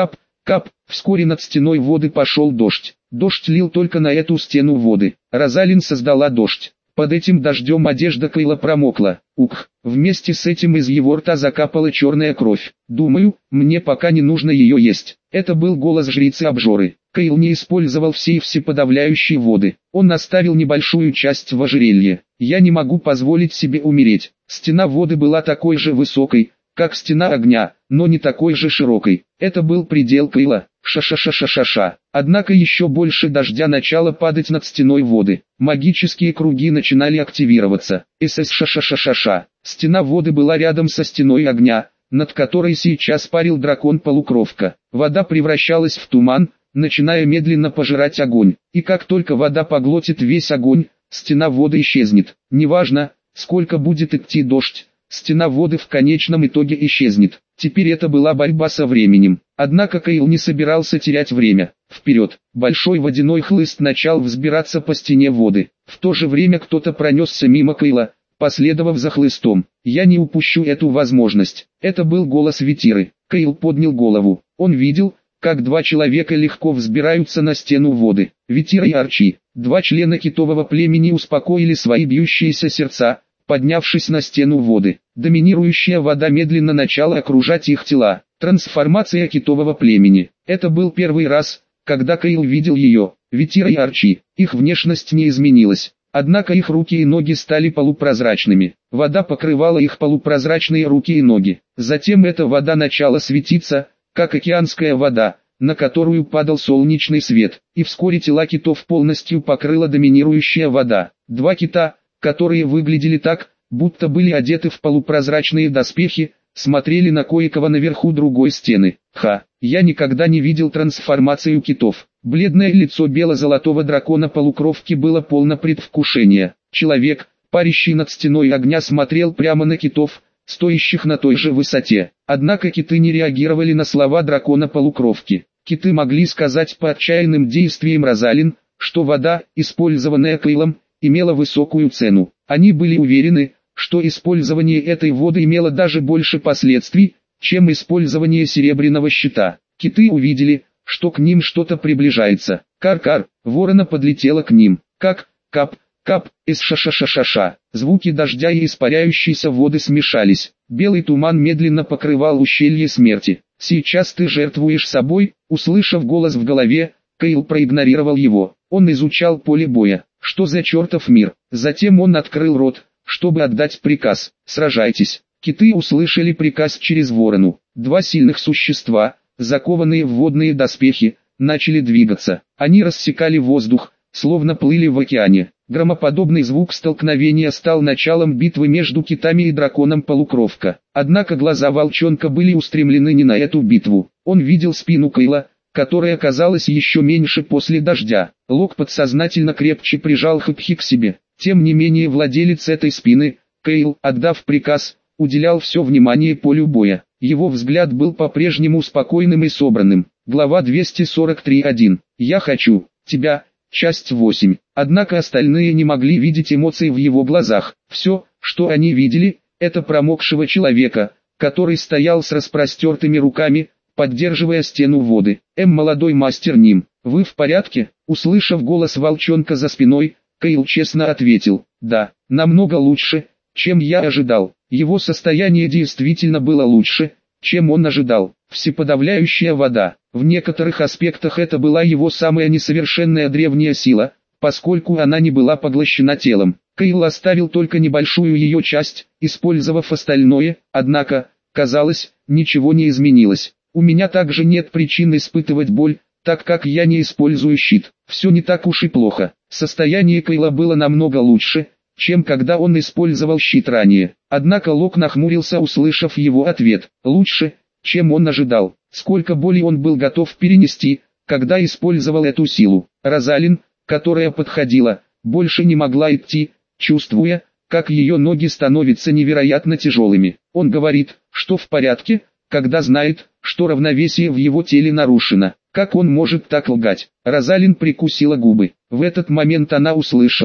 Кап, вскоре над стеной воды пошел дождь. Дождь лил только на эту стену воды. Розалин создала дождь. Под этим дождем одежда Кейла промокла. Ух, вместе с этим из его рта закапала черная кровь. Думаю, мне пока не нужно ее есть. Это был голос жрицы-обжоры. Кейл не использовал все всеподавляющие воды. Он оставил небольшую часть в ожерелье. Я не могу позволить себе умереть. Стена воды была такой же высокой, как стена огня, но не такой же широкой. Это был предел Кейла. Ша-ша-ша-ша-ша-ша. Однако еще больше дождя начало падать над стеной воды. Магические круги начинали активироваться. Эс-эс-ша-ша-ша-ша-ша. Стена воды была рядом со стеной огня, над которой сейчас парил дракон-полукровка. Вода превращалась в туман, начиная медленно пожирать огонь. И как только вода поглотит весь огонь, стена воды исчезнет. Неважно, сколько будет идти дождь, стена воды в конечном итоге исчезнет. Теперь это была борьба со временем. Однако Кейл не собирался терять время. Вперед! Большой водяной хлыст начал взбираться по стене воды. В то же время кто-то пронесся мимо Кейла, последовав за хлыстом. Я не упущу эту возможность. Это был голос Ветиры. Кейл поднял голову. Он видел, как два человека легко взбираются на стену воды. Ветира и Арчи, два члена китового племени, успокоили свои бьющиеся сердца, поднявшись на стену воды. Доминирующая вода медленно начала окружать их тела. Трансформация китового племени. Это был первый раз, когда Кейл видел ее. Ветира и Арчи. Их внешность не изменилась. Однако их руки и ноги стали полупрозрачными. Вода покрывала их полупрозрачные руки и ноги. Затем эта вода начала светиться, как океанская вода, на которую падал солнечный свет. И вскоре тела китов полностью покрыла доминирующая вода. Два кита, которые выглядели так, будто были одеты в полупрозрачные доспехи, смотрели на кое-кого наверху другой стены. Ха, я никогда не видел трансформацию китов. Бледное лицо бело-золотого дракона-полукровки было полно предвкушения. Человек, парящий над стеной огня, смотрел прямо на китов, стоящих на той же высоте. Однако киты не реагировали на слова дракона-полукровки. Киты могли сказать по отчаянным действиям Розалин, что вода, использованная Кейлом, имела высокую цену. Они были уверены, что использование этой воды имело даже больше последствий, чем использование серебряного щита. Киты увидели, что к ним что-то приближается. Кар-кар, ворона подлетела к ним. Как, кап, кап, эс-ша-ша-ша-ша-ша. Звуки дождя и испаряющейся воды смешались. Белый туман медленно покрывал ущелье смерти. «Сейчас ты жертвуешь собой», услышав голос в голове, Кейл проигнорировал его. Он изучал поле боя. Что за чертов мир? Затем он открыл рот, чтобы отдать приказ. «Сражайтесь». Киты услышали приказ через ворону. Два сильных существа, закованные в водные доспехи, начали двигаться. Они рассекали воздух, словно плыли в океане. Громоподобный звук столкновения стал началом битвы между китами и драконом-полукровка. Однако глаза волчонка были устремлены не на эту битву. Он видел спину Кейла, которая казалась еще меньше после дождя. Лок подсознательно крепче прижал Хэпхи к себе. Тем не менее владелец этой спины, Кейл, отдав приказ, уделял все внимание полю боя. Его взгляд был по-прежнему спокойным и собранным. Глава двести сорок три один. «Я хочу тебя», часть восемь. Однако остальные не могли видеть эмоций в его глазах. Все, что они видели, это промокшего человека, который стоял с распростертыми руками, поддерживая стену воды. «Эм, молодой мастер Ним, вы в порядке?» Услышав голос волчонка за спиной, Кейл честно ответил: «Да, намного лучше, чем я ожидал». Его состояние действительно было лучше, чем он ожидал. Всеподавляющая вода. В некоторых аспектах это была его самая несовершенная древняя сила, поскольку она не была поглощена телом. Кейл оставил только небольшую ее часть, использовав остальное, однако, казалось, ничего не изменилось. «У меня также нет причин испытывать боль, так как я не использую щит. Все не так уж и плохо». Состояние Кейла было намного лучше, чем когда он использовал щит ранее. Однако Лок нахмурился, услышав его ответ. Лучше, чем он ожидал. Сколько боли он был готов перенести, когда использовал эту силу. Розалин, которая подходила, больше не могла идти, чувствуя, как ее ноги становятся невероятно тяжелыми. Он говорит, что в порядке, когда знает, что равновесие в его теле нарушено. Как он может так лгать? Розалин прикусила губы. В этот момент она услышала,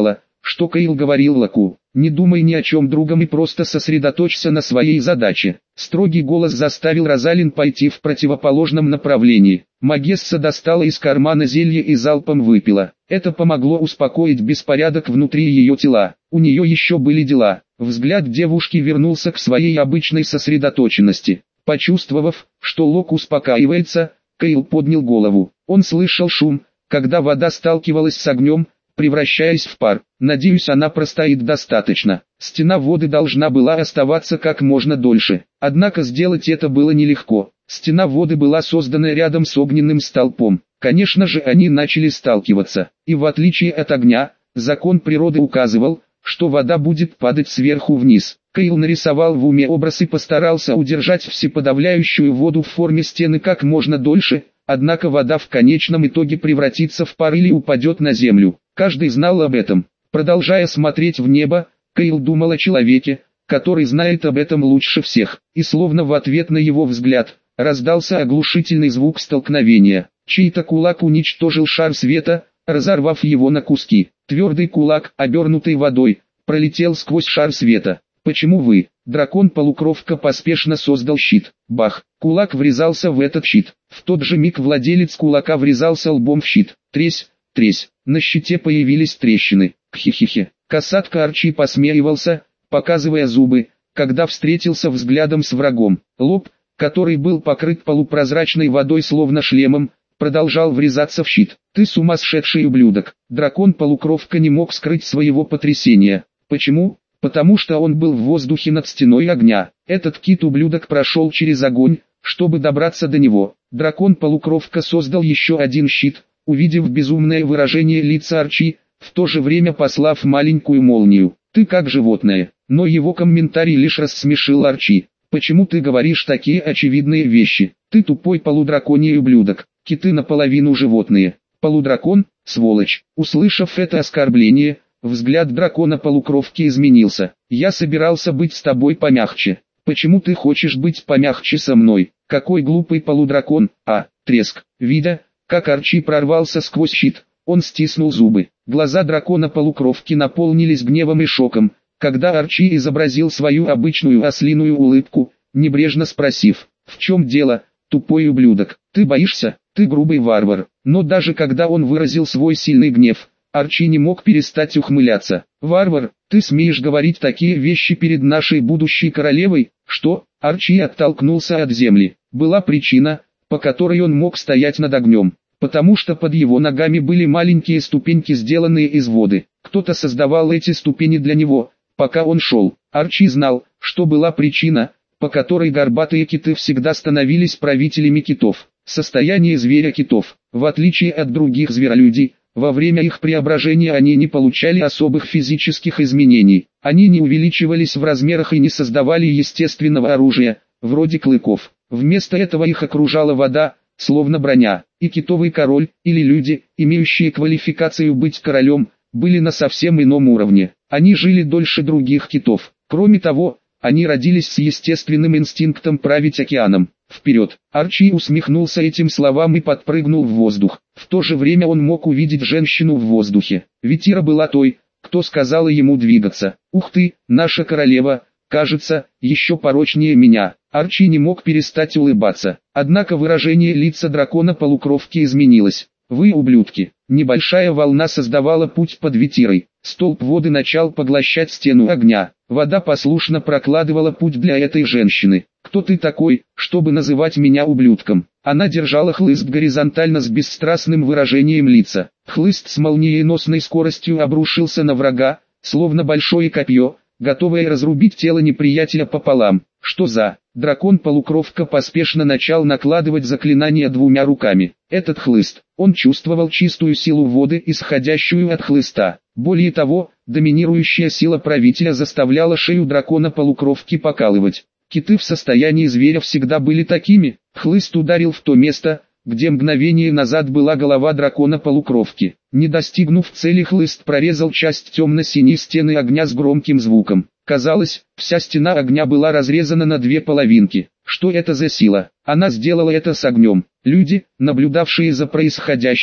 что Кайл говорил Локу. «Не думай ни о чем другом и просто сосредоточься на своей задаче». Строгий голос заставил Розалин пойти в противоположном направлении. Магесса достала из кармана зелье и залпом выпила. Это помогло успокоить беспорядок внутри ее тела. У нее еще были дела. Взгляд девушки вернулся к своей обычной сосредоточенности. Почувствовав, что Лок успокаивается, Кайл поднял голову. Он слышал шум, когда вода сталкивалась с огнем, превращаясь в пар. Надеюсь, она простоит достаточно. Стена воды должна была оставаться как можно дольше. Однако сделать это было нелегко. Стена воды была создана рядом с огненным столпом. Конечно же, они начали сталкиваться. И в отличие от огня, закон природы указывал, что вода будет падать сверху вниз. Кайл нарисовал в уме образ и постарался удержать всеподавляющую воду в форме стены как можно дольше, однако вода в конечном итоге превратится в пар или упадет на землю. Каждый знал об этом. Продолжая смотреть в небо, Кайл думал о человеке, который знает об этом лучше всех. И словно в ответ на его взгляд, раздался оглушительный звук столкновения. Чей-то кулак уничтожил шар света, разорвав его на куски. Твердый кулак, обернутый водой, пролетел сквозь шар света. «Почему вы?» Дракон-полукровка поспешно создал щит. Бах! Кулак врезался в этот щит. В тот же миг владелец кулака врезался лбом в щит. Тресь, тресь. На щите появились трещины. Кхи-хи-хи. Касатка Арчи посмеивался, показывая зубы, когда встретился взглядом с врагом. Лоб, который был покрыт полупрозрачной водой словно шлемом, продолжал врезаться в щит. «Ты сумасшедший ублюдок!» Дракон-полукровка не мог скрыть своего потрясения. Почему? Потому что он был в воздухе над стеной огня. Этот кит-ублюдок прошел через огонь, чтобы добраться до него. Дракон-полукровка создал еще один щит, увидев безумное выражение лица Арчи, в то же время послав маленькую молнию. «Ты как животное!» Но его комментарий лишь рассмешил Арчи. «Почему ты говоришь такие очевидные вещи? Ты тупой полудраконий ублюдок. Киты наполовину животные. Полудракон, сволочь!» Услышав это оскорбление, взгляд дракона-полукровки изменился. «Я собирался быть с тобой помягче. Почему ты хочешь быть помягче со мной? Какой глупый полудракон!» А, треск. Видя, как Арчи прорвался сквозь щит, он стиснул зубы. Глаза дракона-полукровки наполнились гневом и шоком, когда Арчи изобразил свою обычную ослиную улыбку, небрежно спросив: «В чем дело, тупой ублюдок? Ты боишься? Ты грубый варвар». Но даже когда он выразил свой сильный гнев, Арчи не мог перестать ухмыляться. «Варвар, ты смеешь говорить такие вещи перед нашей будущей королевой?» «Что?» Арчи оттолкнулся от земли. Была причина, по которой он мог стоять над огнем. Потому что под его ногами были маленькие ступеньки, сделанные из воды. Кто-то создавал эти ступени для него, пока он шел. Арчи знал, что была причина, по которой горбатые киты всегда становились правителями китов. Состояние зверя-китов. В отличие от других зверолюдей, во время их преображения они не получали особых физических изменений. Они не увеличивались в размерах и не создавали естественного оружия, вроде клыков. Вместо этого их окружала вода, словно броня. И китовый король, или люди, имеющие квалификацию быть королем, были на совсем ином уровне. Они жили дольше других китов. Кроме того, они родились с естественным инстинктом править океаном. Вперед! Арчи усмехнулся этим словам и подпрыгнул в воздух. В то же время он мог увидеть женщину в воздухе. Витира была той, кто сказала ему двигаться. «Ух ты, наша королева, кажется, еще порочнее меня». Арчи не мог перестать улыбаться. Однако выражение лица дракона-полукровки изменилось. «Вы ублюдки!» Небольшая волна создавала путь под Витирой. Столб воды начал поглощать стену огня. Вода послушно прокладывала путь для этой женщины. «Кто ты такой, чтобы называть меня ублюдком?» Она держала хлыст горизонтально с бесстрастным выражением лица. Хлыст с молниеносной скоростью обрушился на врага, словно большое копье, готовое разрубить тело неприятеля пополам. «Что за...» Дракон-полукровка поспешно начал накладывать заклинания двумя руками. Этот хлыст, он чувствовал чистую силу воды, исходящую от хлыста. Более того, доминирующая сила правителя заставляла шею дракона-полукровки покалывать. Киты в состоянии зверя всегда были такими. Хлыст ударил в то место, где мгновение назад была голова дракона-полукровки. Не достигнув цели, хлыст прорезал часть темно-синей стены огня с громким звуком. Казалось, вся стена огня была разрезана на две половинки. Что это за сила? Она сделала это с огнем. Люди, наблюдавшие за происходящим,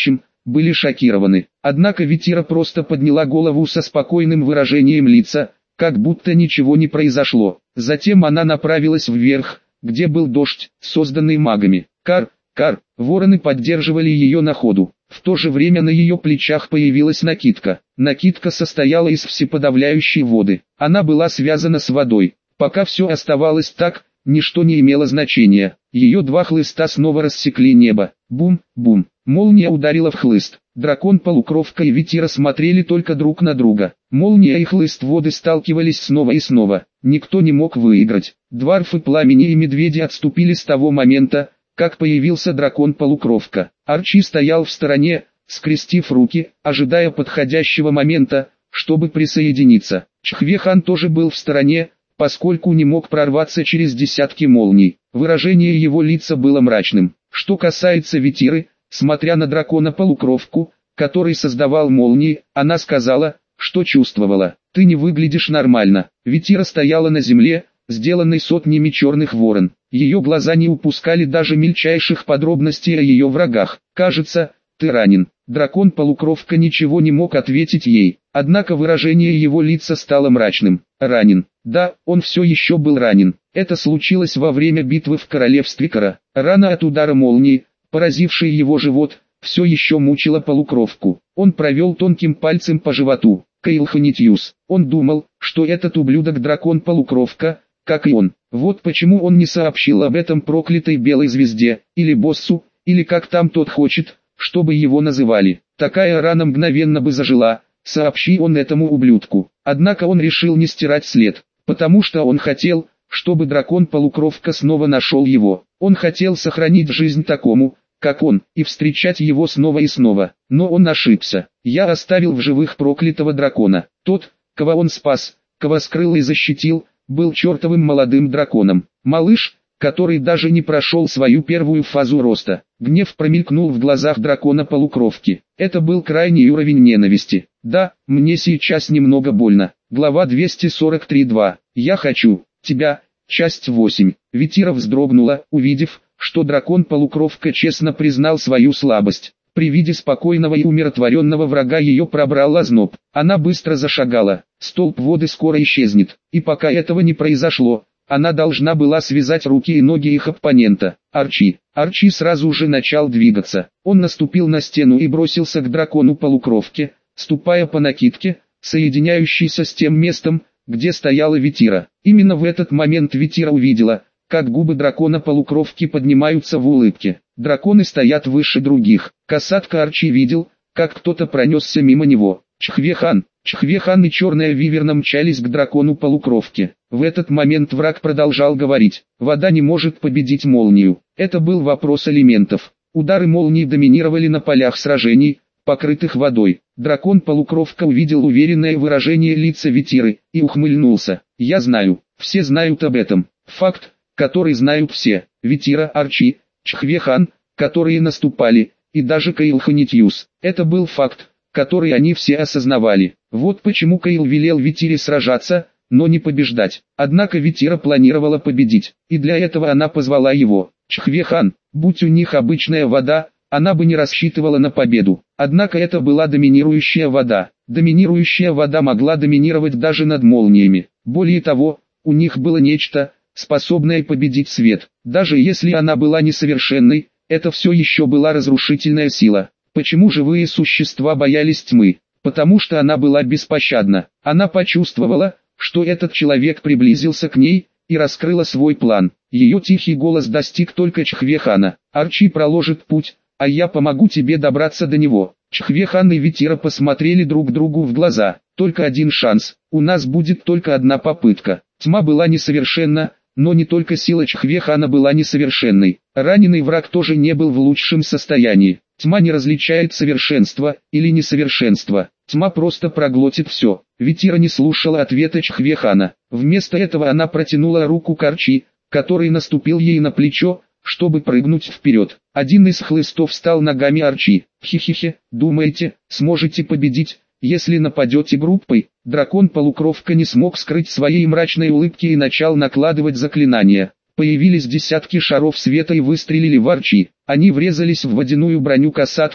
были шокированы. Однако Витира просто подняла голову со спокойным выражением лица, как будто ничего не произошло. Затем она направилась вверх, где был дождь, созданный магами. Кар, кар, вороны поддерживали ее на ходу. В то же время на ее плечах появилась накидка. Накидка состояла из всеподавляющей воды. Она была связана с водой. Пока все оставалось так, ничто не имело значения. Ее два хлыста снова рассекли небо. Бум, бум. Молния ударила в хлыст. Дракон-полукровка и Витира смотрели только друг на друга. Молния и хлыст воды сталкивались снова и снова. Никто не мог выиграть. Дварфы пламени и медведи отступили с того момента, как появился дракон-полукровка. Арчи стоял в стороне, скрестив руки, ожидая подходящего момента, чтобы присоединиться. Чхве-хан тоже был в стороне, поскольку не мог прорваться через десятки молний. Выражение его лица было мрачным. Что касается Витиры, смотря на дракона-полукровку, который создавал молнии, она сказала, что чувствовала. «Ты не выглядишь нормально». Витира стояла на земле, сделанной сотнями черных ворон. Ее глаза не упускали даже мельчайших подробностей о ее врагах. «Кажется, ты ранен». Дракон-полукровка ничего не мог ответить ей, однако выражение его лица стало мрачным. «Ранен». Да, он все еще был ранен. Это случилось во время битвы в королевстве Кара. Рана от удара молнии, поразившая его живот, все еще мучила полукровку. Он провел тонким пальцем по животу. Кайл Ханитьюс. Он думал, что этот ублюдок дракон-полукровка, как и он. Вот почему он не сообщил об этом проклятой белой звезде, или боссу, или как там тот хочет, чтобы его называли. Такая рана мгновенно бы зажила, сообщи он этому ублюдку. Однако он решил не стирать след, потому что он хотел, чтобы дракон-полукровка снова нашел его. Он хотел сохранить жизнь такому, как он, и встречать его снова и снова. Но он ошибся. Я оставил в живых проклятого дракона. Тот, кого он спас, кого скрыл и защитил, был чертовым молодым драконом. Малыш, который даже не прошел свою первую фазу роста. Гнев промелькнул в глазах дракона-полукровки. Это был крайний уровень ненависти. Да, мне сейчас немного больно. Глава двести сорок три два. Я хочу тебя. Часть восемь. Витира вздрогнула, увидев, что дракон-полукровка честно признал свою слабость. При виде спокойного и умиротворенного врага ее пробрал озноб. Она быстро зашагала. Столб воды скоро исчезнет. И пока этого не произошло, она должна была связать руки и ноги их оппонента. Арчи. Арчи сразу же начал двигаться. Он наступил на стену и бросился к дракону-полукровке, ступая по накидке, соединяющейся с тем местом, где стояла Витира. Именно в этот момент Витира увидела, как губы дракона-полукровки поднимаются в улыбке. Драконы стоят выше других. Касатка Арчи видел, как кто-то пронесся мимо него. Чхве-хан. Чхве-хан и черная виверна мчались к дракону-полукровке. В этот момент враг продолжал говорить: «Вода не может победить молнию». Это был вопрос элементов. Удары молнии доминировали на полях сражений, покрытых водой. Дракон-полукровка увидел уверенное выражение лица Витиры и ухмыльнулся. «Я знаю, все знают об этом. Факт, который знают все. Витира, Арчи, Чхве-хан, которые наступали, и даже Кайл Ханитьюс. Это был факт, который они все осознавали. Вот почему Кайл велел Витире сражаться, но не побеждать. Однако Витира планировала победить, и для этого она позвала его. Чхве-хан, будь у них обычная вода, она бы не рассчитывала на победу. Однако это была доминирующая вода. Доминирующая вода могла доминировать даже над молниями. Более того, у них было нечто, способное победить свет. Даже если она была несовершенной, это все еще была разрушительная сила. Почему живые существа боялись тьмы? Потому что она была беспощадна. Она почувствовала, что этот человек приблизился к ней, и раскрыла свой план. Ее тихий голос достиг только Чхве-хана. «Арчи проложит путь, а я помогу тебе добраться до него». Чхве-хан и Витира посмотрели друг другу в глаза. «Только один шанс. У нас будет только одна попытка». Тьма была несовершенна, но не только сила Чхве-хана была несовершенной. Раненый враг тоже не был в лучшем состоянии. Тьма не различает совершенство или несовершенство. Тьма просто проглотит все. Витира не слушала ответа Чхве-хана. Вместо этого она протянула руку к Арчи, который наступил ей на плечо, чтобы прыгнуть вперед. Один из хлыстов стал ногами Арчи. «Хи-хи-хи, думаете, сможете победить, если нападете группой?» Дракон-полукровка не смог скрыть своей мрачной улыбки и начал накладывать заклинания. Появились десятки шаров света и выстрелили в Арчи. Они врезались в водяную броню касатки,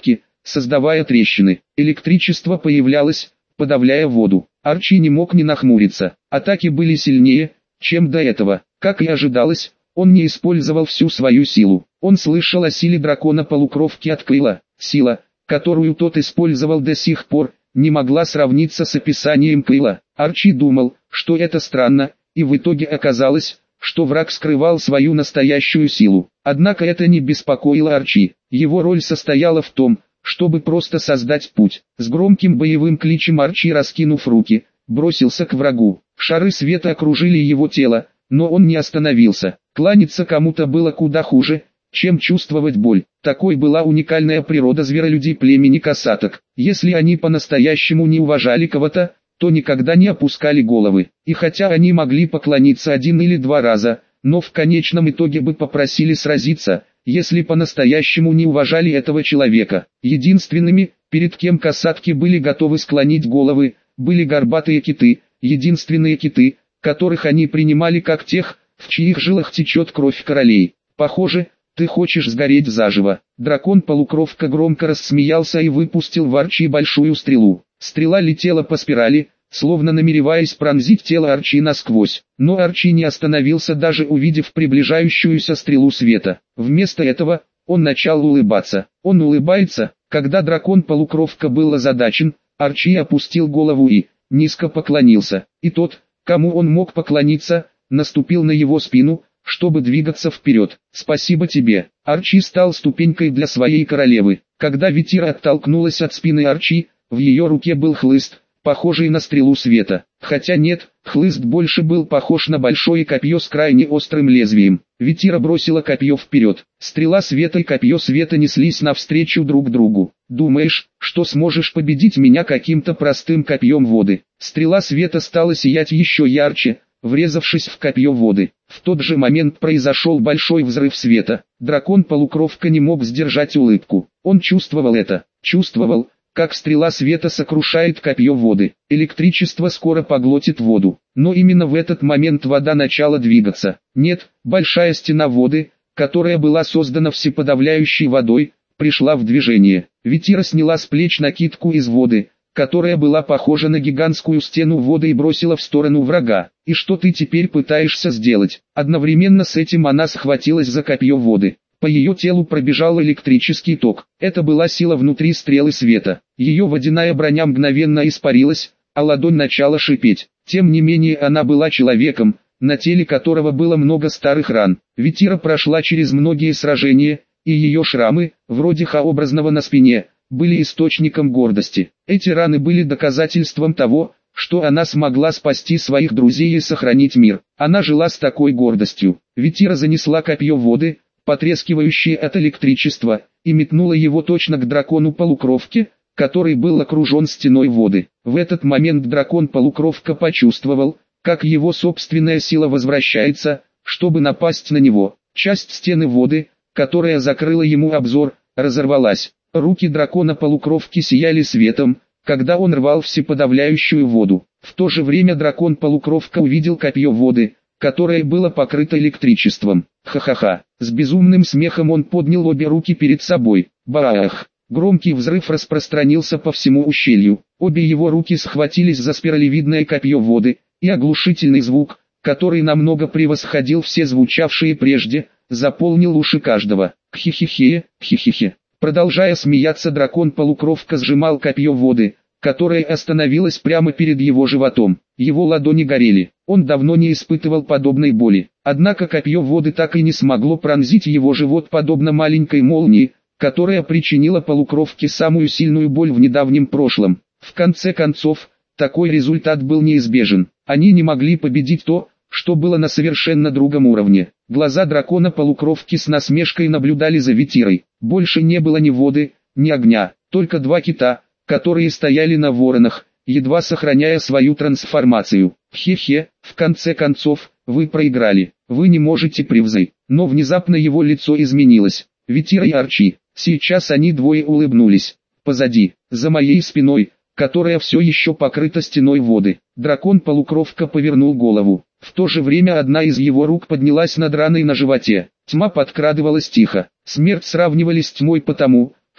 создавая трещины. Электричество появлялось, подавляя воду. Арчи не мог не нахмуриться. Атаки были сильнее, чем до этого. Как и ожидалось, он не использовал всю свою силу. Он слышал о силе дракона-полукровки от Крила. Сила, которую тот использовал до сих пор, не могла сравниться с описанием Крила. Арчи думал, что это странно, и в итоге оказалось, что враг скрывал свою настоящую силу. Однако это не беспокоило Арчи. Его роль состояла в том, чтобы просто создать путь. С громким боевым кличем Арчи, раскинув руки, бросился к врагу. Шары света окружили его тело, но он не остановился. Кланяться кому-то было куда хуже, чем чувствовать боль. Такой была уникальная природа зверолюдей племени касаток. Если они по-настоящему не уважали кого-то, то никогда не опускали головы. И хотя они могли поклониться один или два раза, но в конечном итоге бы попросили сразиться, если по-настоящему не уважали этого человека. Единственными, перед кем касатки были готовы склонить головы, были горбатые киты, единственные киты, которых они принимали как тех, в чьих жилах течет кровь королей. Похоже, ты хочешь сгореть заживо. Дракон-полукровка громко рассмеялся и выпустил в Арчи большую стрелу. Стрела летела по спирали, словно намереваясь пронзить тело Арчи насквозь. Но Арчи не остановился, даже увидев приближающуюся стрелу света. Вместо этого, он начал улыбаться. Он улыбается, когда дракон-полукровка был озадачен, Арчи опустил голову и низко поклонился. И тот, кому он мог поклониться, наступил на его спину, чтобы двигаться вперед. «Спасибо тебе». Арчи стал ступенькой для своей королевы. Когда Витира оттолкнулась от спины Арчи, в ее руке был хлыст, похожий на стрелу света. Хотя нет, хлыст больше был похож на большое копье с крайне острым лезвием. Витира бросила копье вперед. Стрела света и копье света неслись навстречу друг другу. «Думаешь, что сможешь победить меня каким-то простым копьем воды?» Стрела света стала сиять еще ярче, врезавшись в копье воды. В тот же момент произошел большой взрыв света. Дракон-полукровка не мог сдержать улыбку. Он чувствовал это, чувствовал, как стрела света сокрушает копье воды. Электричество скоро поглотит воду. Но именно в этот момент вода начала двигаться. Нет, большая стена воды, которая была создана всеподавляющей водой, пришла в движение. Витира сняла с плеч накидку из воды, которая была похожа на гигантскую стену воды, и бросила в сторону врага. «И что ты теперь пытаешься сделать?» Одновременно с этим она схватилась за копье воды. По ее телу пробежал электрический ток. Это была сила внутри стрелы света. Ее водяная броня мгновенно испарилась, а ладонь начала шипеть. Тем не менее она была человеком, на теле которого было много старых ран. Витира прошла через многие сражения, и ее шрамы, вроде Х-образного на спине, были источником гордости. Эти раны были доказательством того, что она смогла спасти своих друзей и сохранить мир. Она жила с такой гордостью. Витира занесла копье воды, потрескивающее от электричества, и метнула его точно к дракону-полукровке, который был окружен стеной воды. В этот момент дракон-полукровка почувствовал, как его собственная сила возвращается, чтобы напасть на него. Часть стены воды, которая закрыла ему обзор, разорвалась. Руки дракона-полукровки сияли светом, когда он рвал всеподавляющую воду. В то же время дракон-полукровка увидел копье воды, которое было покрыто электричеством. Ха-ха-ха. С безумным смехом он поднял обе руки перед собой. Баах! Громкий взрыв распространился по всему ущелью. Обе его руки схватились за спиралевидное копье воды, и оглушительный звук, который намного превосходил все звучавшие прежде, заполнил уши каждого. Кхи-хи-хе, кхи-хи-хе. Продолжая смеяться, дракон-полукровка сжимал копье воды, которое остановилось прямо перед его животом. Его ладони горели. Он давно не испытывал подобной боли. Однако копье воды так и не смогло пронзить его живот подобно маленькой молнии, которая причинила полукровке самую сильную боль в недавнем прошлом. В конце концов, такой результат был неизбежен. Они не могли победить то, что было на совершенно другом уровне. Глаза дракона-полукровки с насмешкой наблюдали за Витирой. Больше не было ни воды, ни огня, только два кита, которые стояли на воронах, едва сохраняя свою трансформацию. Хе-хе, в конце концов, вы проиграли, вы не можете превзойти. Но внезапно его лицо изменилось. Витира и Арчи, сейчас они двое улыбнулись. Позади, за моей спиной, которая все еще покрыта стеной воды, дракон-полукровка повернул голову. В то же время одна из его рук поднялась над раной на животе. Тьма подкрадывалась тихо. Смерть сравнивали с тьмой потому,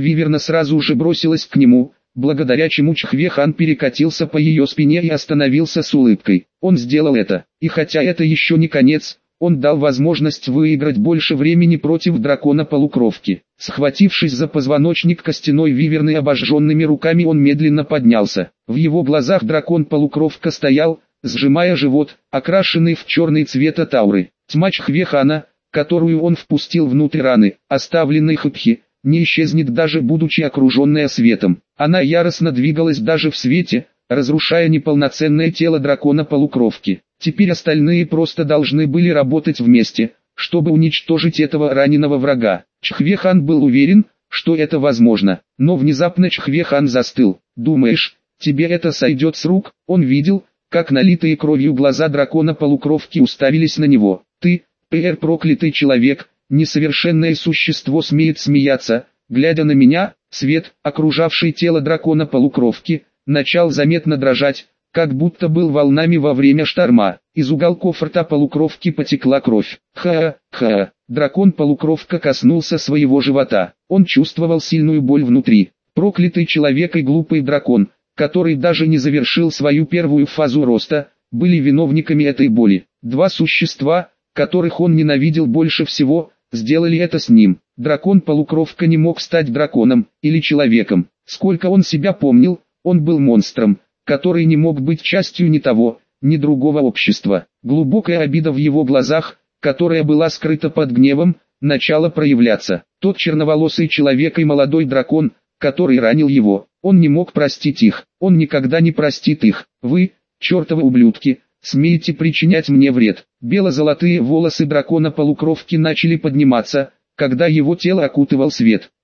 виверна сразу же бросилась к нему, благодаря чему Чхве-хан перекатился по ее спине и остановился с улыбкой. Он сделал это, и хотя это еще не конец, он дал возможность выиграть больше времени против дракона-полукровки. Схватившись за позвоночник костяной виверны обожженными руками, он медленно поднялся. В его глазах дракон-полукровка стоял, сжимая живот, окрашенный в черный цвет от ауры. Тьма Чхве-хана, которую он впустил внутрь раны, оставленной Хупхи, не исчезнет даже будучи окруженная светом. Она яростно двигалась даже в свете, разрушая неполноценное тело дракона-полукровки. Теперь остальные просто должны были работать вместе, чтобы уничтожить этого раненого врага. Чхве-хан был уверен, что это возможно, но внезапно Чхве-хан застыл. «Думаешь, тебе это сойдет с рук?» Он видел, как налитые кровью глаза дракона-полукровки уставились на него. «Ты, пр проклятый человек, несовершенное существо, смеет смеяться, глядя на меня». Свет, окружавший тело дракона-полукровки, начал заметно дрожать, как будто был волнами во время шторма. Из уголков рта полукровки потекла кровь. Ха-ха, дракон-полукровка коснулся своего живота. Он чувствовал сильную боль внутри. Проклятый человек и глупый дракон, который даже не завершил свою первую фазу роста, были виновниками этой боли. Два существа, которых он ненавидел больше всего, сделали это с ним. Дракон-полукровка не мог стать драконом или человеком. Сколько он себя помнил, он был монстром, который не мог быть частью ни того, ни другого общества. Глубокая обида в его глазах, которая была скрыта под гневом, начала проявляться. Тот черноволосый человек и молодой дракон, который ранил его, он не мог простить их, он никогда не простит их. Вы, чертовы ублюдки, смеете причинять мне вред. Бело-золотые волосы дракона-полукровки начали подниматься, когда его тело окутывал свет.